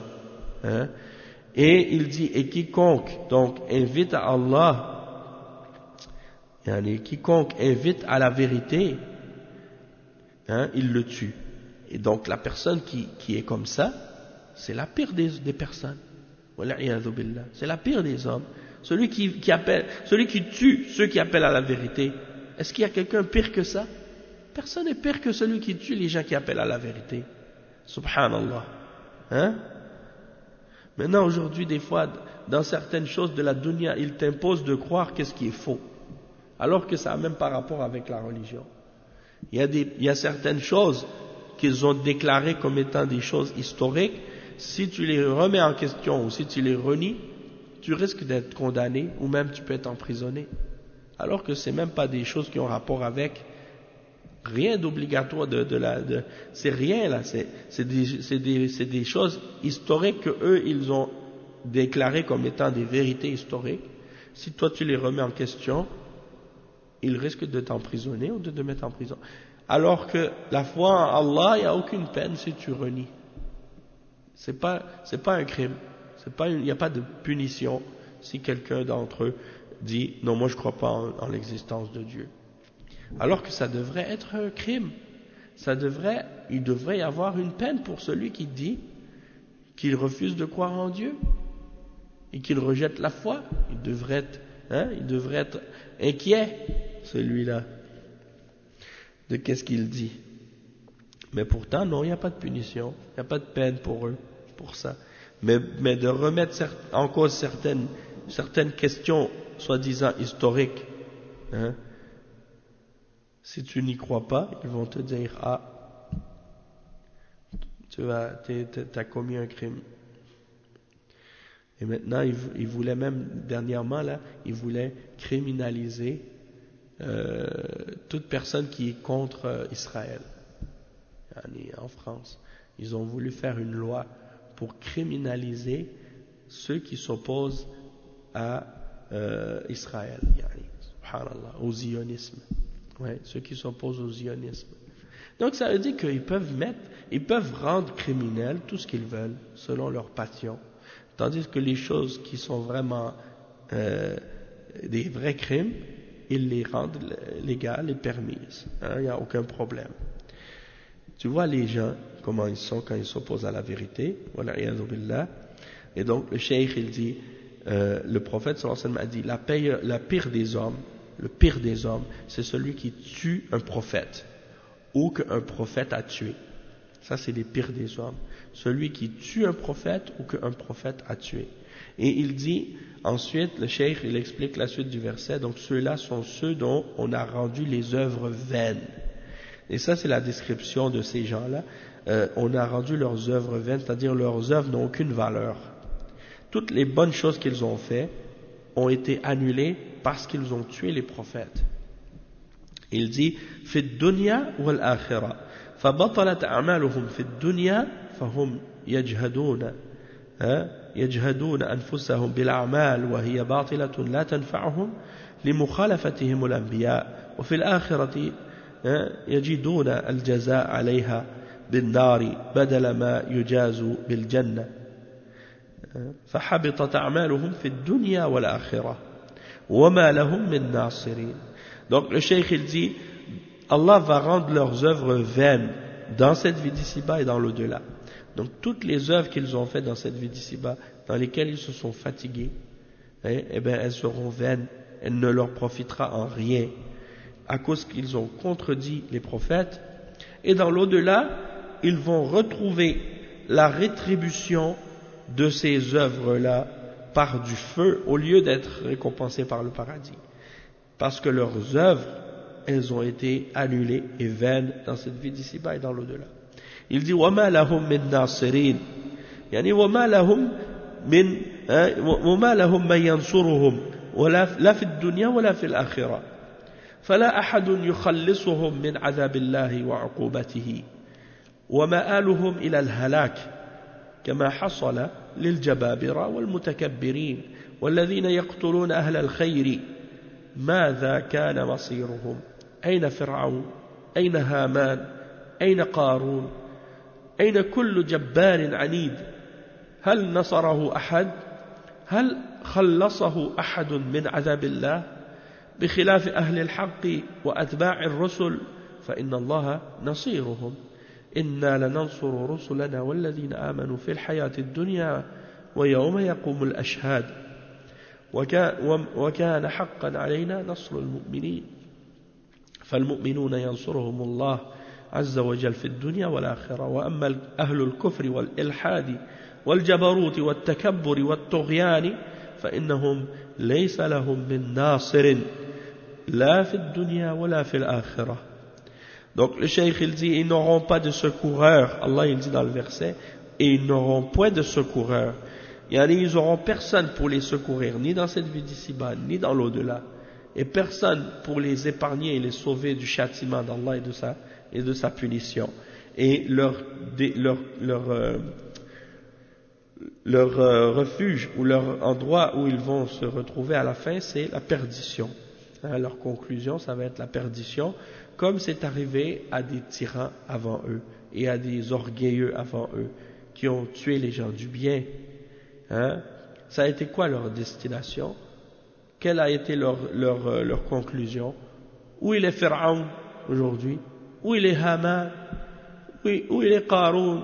Et il dit et quiconque donc invite à Allah, quiconque invite à la vérité, il le tue. Et donc la personne qui est comme ça, c'est la pire des personnes. C'est la pire des hommes. Celui qui tue ceux qui appellent à la vérité. Est-ce qu'il y a quelqu'un pire que ça? Personne n'est pire que celui qui tue les gens qui appellent à la vérité. Subhanallah. Maintenant, aujourd'hui, des fois, dans certaines choses de la dunya, ils t'imposent de croire qu'est-ce qui est faux. Alors que ça n'a même pas rapport avec la religion. Il y a certaines choses qu'ils ont déclarées comme étant des choses historiques. Si tu les remets en question ou si tu les renies, tu risques d'être condamné ou même tu peux être emprisonné. Alors que c'est même pas des choses qui ont rapport avec rien d'obligatoire c'est rien là, c'est des choses historiques que eux ils ont déclarées comme étant des vérités historiques. Si toi tu les remets en question, ils risquent de t'emprisonner ou de te mettre en prison. Alors que la foi en Allah, il n'y a aucune peine si tu renies. C'est pas un crime. Il n'y a pas de punition si quelqu'un d'entre eux dit non, moi je crois pas en l'existence de Dieu. Alors que ça devrait être un crime. Il devrait y avoir une peine pour celui qui dit qu'il refuse de croire en Dieu et qu'il rejette la foi. Il devrait être inquiet, celui-là, de qu'est-ce qu'il dit. Mais pourtant, non, il n'y a pas de punition, il n'y a pas de peine pour eux, pour ça. Mais de remettre en cause certaines questions, soi-disant historiques, si tu n'y crois pas, ils vont te dire t'as commis un crime. Et maintenant, ils voulaient même, dernièrement, là, ils voulaient criminaliser toute personne qui est contre Israël. En France, ils ont voulu faire une loi pour criminaliser ceux qui s'opposent à Israël, subhanallah, au zionisme. Ouais, ceux qui s'opposent au zionisme. Donc ça veut dire qu'ils peuvent rendre criminel tout ce qu'ils veulent, selon leur passion. Tandis que les choses qui sont vraiment des vrais crimes, ils les rendent légales et permises. Il n'y a aucun problème. Tu vois les gens, comment ils sont quand ils s'opposent à la vérité. Et donc le cheikh il dit, le prophète sallallahu alayhi wa sallam a dit, la pire des hommes, le pire des hommes, c'est celui qui tue un prophète ou qu'un prophète a tué. Ça, c'est les pires des hommes. Celui qui tue un prophète ou qu'un prophète a tué. Et il dit, ensuite, le cheikh, il explique la suite du verset, donc ceux-là sont ceux dont on a rendu les œuvres vaines. Et ça, c'est la description de ces gens-là. On a rendu leurs œuvres vaines, c'est-à-dire leurs œuvres n'ont aucune valeur. Toutes les bonnes choses qu'ils ont faites ont été annulées parce qu'ils ont tué les prophètes. Il dit, في الدنيا والآخرة فبطلت أعمالهم في الدنيا فهم يجهدون أنفسهم بالأعمال وهي باطلة لا تنفعهم لمخالفتهم الأنبياء وفي الآخرة يجدون الجزاء عليها بالنار بدل ما يجازوا بالجنة فحبطت أعمالهم في الدنيا والآخرة وما لهم من ناصرين. Donc le cheikh il dit, Allah va rendre leurs œuvres vaines dans cette vie d'ici-bas et dans l'au-delà. Donc toutes les œuvres qu'ils ont faites dans cette vie d'ici-bas, dans lesquelles ils se sont fatigués, eh bien elles seront vaines, elles ne leur profitera en rien, à cause qu'ils ont contredit les prophètes. Et dans l'au-delà, ils vont retrouver la rétribution de ces œuvres-là par du feu, au lieu d'être récompensés par le paradis. Parce que leurs œuvres, elles ont été annulées et vaines dans cette vie d'ici-bas et dans l'au-delà. Il dit وَمَا لَهُمْ مِنْ نَاصِرِينَ يعني وَمَا لَهُمْ مَنْ يَنْصُرُهُمْ لا في الدنيا ولا في الآخرة فلا أحد يخلصهم من عذاب الله وعقوبته ومآلهم إلى الهلاك كما حصل للجبابرة والمتكبرين والذين يقتلون أهل الخير ماذا كان مصيرهم أين فرعون أين هامان أين قارون أين كل جبار عنيد هل نصره أحد هل خلصه أحد من عذاب الله بخلاف أهل الحق وأتباع الرسل فإن الله نصيرهم إنا لننصر رسلنا والذين آمنوا في الحياة الدنيا ويوم يقوم الأشهاد وكان حقا علينا نصر المؤمنين فالمؤمنون ينصرهم الله عز وجل في الدنيا والآخرة وأما أهل الكفر والإلحاد والجبروت والتكبر والطغيان فإنهم ليس لهم من ناصر لا في الدنيا ولا في الآخرة. Donc le cheikh il dit, ils n'auront pas de secoureur. Allah il dit dans le verset, et ils n'auront point de secoureur. Ils n'auront personne pour les secourir, ni dans cette vie d'ici-bas, ni dans l'au-delà. Et personne pour les épargner et les sauver du châtiment d'Allah et de sa punition. Et leur refuge ou leur endroit où ils vont se retrouver à la fin, c'est la perdition. Leur conclusion, ça va être la perdition, comme c'est arrivé à des tyrans avant eux et à des orgueilleux avant eux qui ont tué les gens du bien. Ça a été quoi leur destination? Quelle a été leur conclusion? Où il est Pharaon aujourd'hui? Où il est Haman? Où il est Qarun?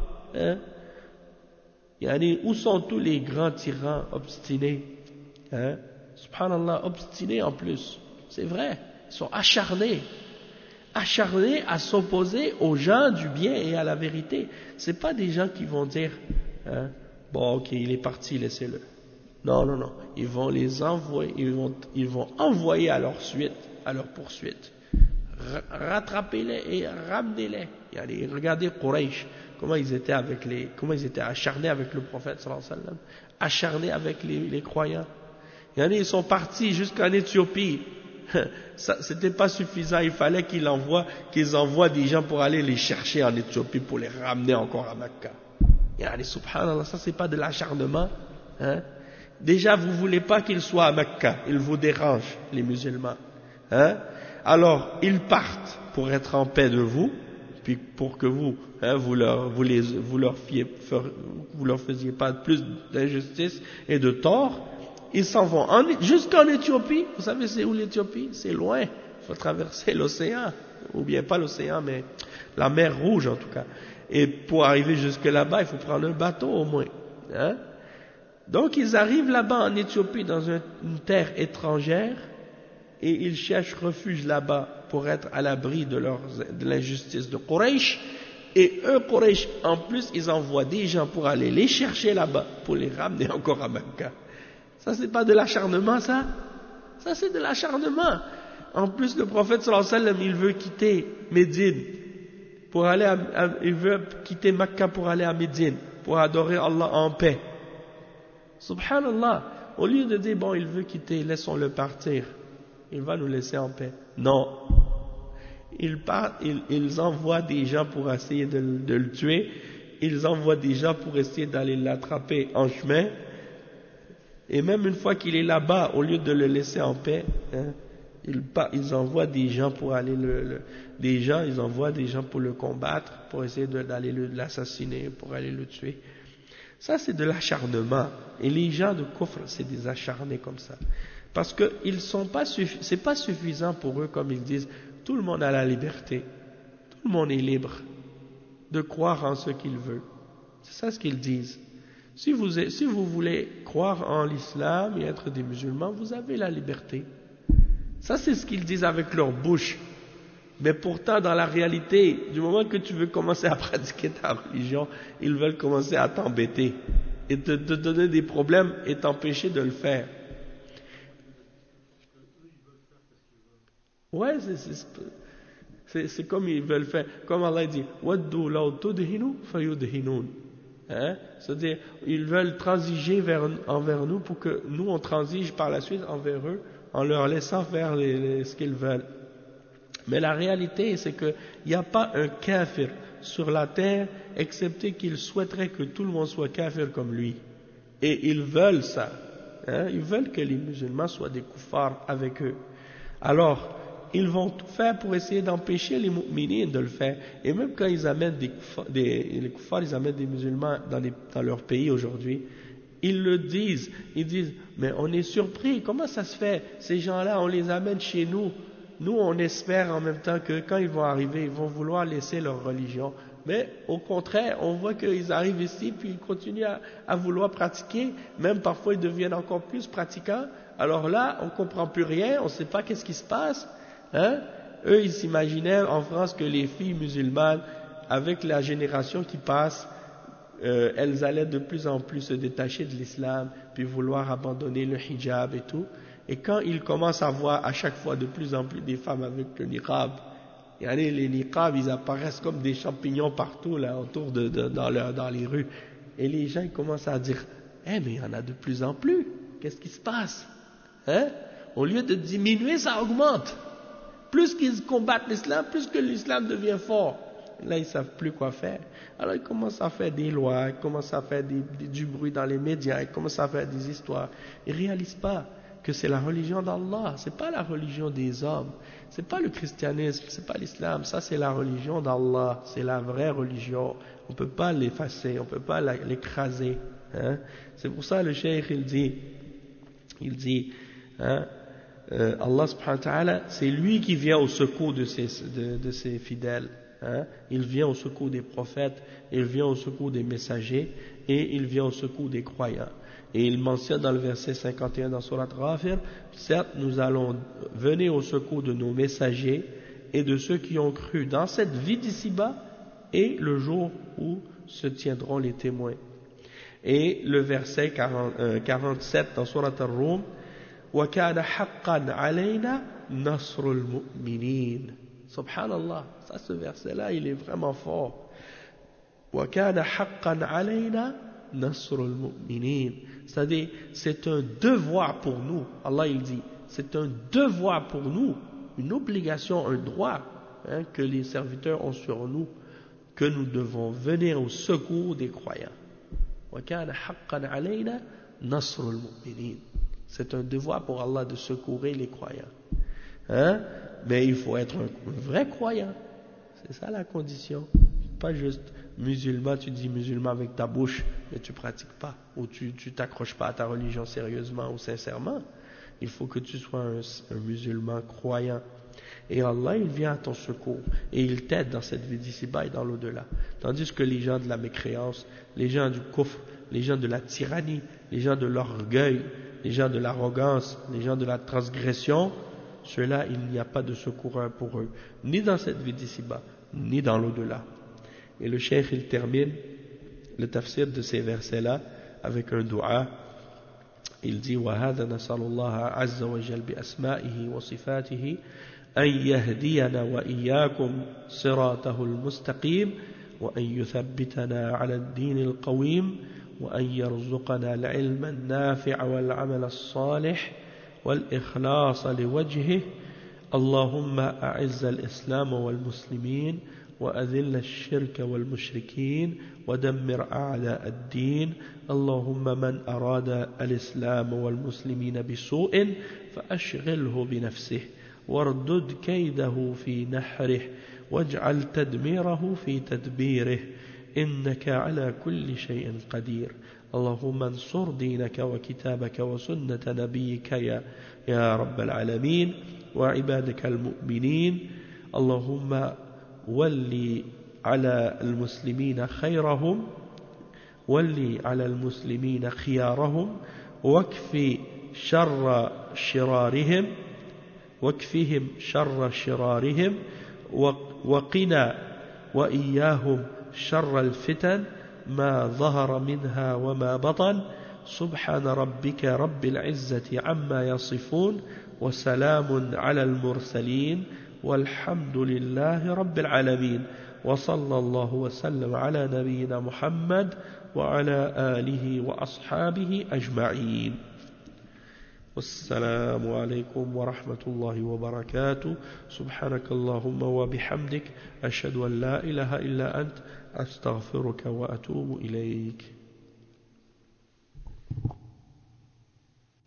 Où sont tous les grands tyrans obstinés? Subhanallah, obstinés en plus. C'est vrai, ils sont acharnés à s'opposer aux gens du bien et à la vérité. C'est pas des gens qui vont dire bon, ok, il est parti, laissez-le. Non. Ils vont les envoyer, ils vont envoyer à leur suite, à leur poursuite. Rattrapez-les et ramenez-les. Regardez Quraysh, comment ils étaient acharnés avec le prophète sallallahu alayhi wa sallam, acharnés avec les croyants. Ils sont partis jusqu'en Éthiopie. C'était pas suffisant, il fallait qu'ils envoient des gens pour aller les chercher en Éthiopie pour les ramener encore à Mecca. Subhanallah, ça c'est pas de l'acharnement. Déjà vous voulez pas qu'ils soient à Mecca, ils vous dérangent, les musulmans. Alors ils partent pour être en paix de vous, puis pour que vous leur faisiez pas plus d'injustice et de tort. Ils s'en vont jusqu'en Éthiopie. Vous savez c'est où l'Éthiopie? C'est loin. Il faut traverser l'océan, ou bien pas l'océan, mais la mer Rouge en tout cas. Et pour arriver jusque là-bas, il faut prendre un bateau au moins. Donc ils arrivent là-bas en Éthiopie, dans une terre étrangère, et ils cherchent refuge là-bas pour être à l'abri de l'injustice de Quraysh. Et eux, Quraysh, en plus, ils envoient des gens pour aller les chercher là-bas, pour les ramener encore à Mecca. Ça, c'est pas de l'acharnement, ça? Ça, c'est de l'acharnement. En plus, le prophète sallallahu alayhi wa sallam, il veut quitter Médine pour aller il veut quitter Mecca pour aller à Médine, pour adorer Allah en paix. Subhanallah. Au lieu de dire, bon, il veut quitter, laissons-le partir. Il va nous laisser en paix. Non. Ils envoient des gens pour essayer de le tuer. Ils envoient des gens pour essayer d'aller l'attraper en chemin. Et même une fois qu'il est là-bas, au lieu de le laisser en paix, hein, ils envoient des gens pour aller ils envoient des gens pour le combattre, pour essayer d'aller l'assassiner, pour aller le tuer. Ça, c'est de l'acharnement. Et les gens de Kufr, c'est des acharnés comme ça. Parce que c'est pas suffisant pour eux, comme ils disent, tout le monde a la liberté. Tout le monde est libre de croire en ce qu'il veut. C'est ça ce qu'ils disent. Si vous voulez croire en l'islam et être des musulmans, vous avez la liberté. Ça, c'est ce qu'ils disent avec leur bouche. Mais pourtant, dans la réalité, du moment que tu veux commencer à pratiquer ta religion, ils veulent commencer à t'embêter et te donner des problèmes et t'empêcher de le faire. Ouais, c'est comme ils veulent faire. Comme Allah dit, وَدُّوا لَوْ تُدْهِنُوا فَيُدْهِنُونَ. Hein? C'est-à-dire, ils veulent transiger envers nous pour que nous, on transige par la suite envers eux en leur laissant faire ce qu'ils veulent. Mais la réalité, c'est qu'il n'y a pas un kafir sur la terre, excepté qu'il souhaiterait que tout le monde soit kafir comme lui. Et ils veulent ça. Hein? Ils veulent que les musulmans soient des kuffars avec eux. Alors, ils vont tout faire pour essayer d'empêcher les mu'minines de le faire. Et même quand ils amènent les kuffars, ils amènent des musulmans dans leur pays aujourd'hui, ils le disent. Ils disent, mais on est surpris, comment ça se fait? Ces gens-là, on les amène chez nous. Nous, on espère en même temps que quand ils vont arriver, ils vont vouloir laisser leur religion. Mais au contraire, on voit qu'ils arrivent ici, puis ils continuent à vouloir pratiquer. Même parfois, ils deviennent encore plus pratiquants. Alors là, on ne comprend plus rien, on ne sait pas qu'est-ce qui se passe. Hein? Eux, ils s'imaginaient en France que les filles musulmanes, avec la génération qui passe, elles allaient de plus en plus se détacher de l'islam, puis vouloir abandonner le hijab et tout. Et quand ils commencent à voir à chaque fois de plus en plus des femmes avec le niqab, les niqabs, ils apparaissent comme des champignons partout là autour dans les rues. Et les gens ils commencent à dire, mais il y en a de plus en plus. Qu'est-ce qui se passe? Hein? Au lieu de diminuer, ça augmente. Plus qu'ils combattent l'islam, plus que l'islam devient fort. Là, ils ne savent plus quoi faire. Alors, ils commencent à faire des lois, ils commencent à faire du bruit dans les médias, ils commencent à faire des histoires. Ils ne réalisent pas que c'est la religion d'Allah, c'est pas la religion des hommes, c'est pas le christianisme, c'est pas l'islam, ça c'est la religion d'Allah, c'est la vraie religion, on peut pas l'effacer, on peut pas l'écraser, hein? C'est pour ça le cheikh il dit, hein, Allah subhanahu wa ta'ala, c'est lui qui vient au secours de ses fidèles, hein? Il vient au secours des prophètes, il vient au secours des messagers et il vient au secours des croyants. Et il mentionne dans le verset 51 dans Surat Ghafir, certes nous allons venir au secours de nos messagers et de ceux qui ont cru dans cette vie d'ici-bas et le jour où se tiendront les témoins. Et le verset 47 dans Surat Ar-Rum, وَكَانَ حَقًّا عَلَيْنَا نَصْرُ الْمُؤْمِنِينَ. Subhanallah, ça ce verset-là il est vraiment fort. وَكَانَ حَقًّا عَلَيْنَا نَصْرُ الْمُؤْمِنِينَ. C'est-à-dire, c'est un devoir pour nous. Allah il dit, c'est un devoir pour nous, une obligation, un droit hein, que les serviteurs ont sur nous, que nous devons venir au secours des croyants. وَكَانَ حَقًّا عَلَيْنَا نَصْرُ الْمُؤْمِنِينَ. C'est un devoir pour Allah de secourir les croyants. Hein? Mais il faut être un vrai croyant. C'est ça la condition. Pas juste musulman, tu dis musulman avec ta bouche, mais tu pratiques pas, ou tu t'accroches pas à ta religion sérieusement ou sincèrement. Il faut que tu sois un musulman croyant. Et Allah, il vient à ton secours, et il t'aide dans cette vie d'ici-bas et dans l'au-delà. Tandis que les gens de la mécréance, les gens du kufr, les gens de la tyrannie, les gens de l'orgueil, les gens de l'arrogance, les gens de la transgression, ceux-là, il n'y a pas de secoureur pour eux, ni dans cette vie d'ici-bas, ni dans l'au-delà. Et le cheikh il termine le tafsir de ces versets-là avec un dua. Il dit وهذا نسأل الله عز وجل بأسمائه وصفاته أن يهدينا وإياكم صراطه المستقيم وأن يثبتنا على الدين القويم وأن يرزقنا العلم النافع والعمل الصالح والإخلاص لوجهه. اللهم أعز الإسلام والمسلمين وأذل الشرك والمشركين ودمر أعداء الدين. اللهم من أراد الإسلام والمسلمين بسوء فأشغله بنفسه واردد كيده في نحره واجعل تدميره في تدبيره إنك على كل شيء قدير. اللهم انصر دينك وكتابك وسنة نبيك يا رب العالمين وعبادك المؤمنين. اللهم ولي على المسلمين خيرهم ولي على المسلمين خيارهم واكفهم شر شرارهم وقنا وإياهم شر الفتن ما ظهر منها وما بطن. سبحان ربك رب العزة عما يصفون وسلام على المرسلين والحمد لله رب العالمين. وصلى الله وسلم على نبينا محمد وعلى آله وأصحابه أجمعين. والسلام عليكم ورحمة الله وبركاته. سبحانك اللهم وبحمدك أشهد أن لا إله إلا أنت أستغفرك وأتوب إليك.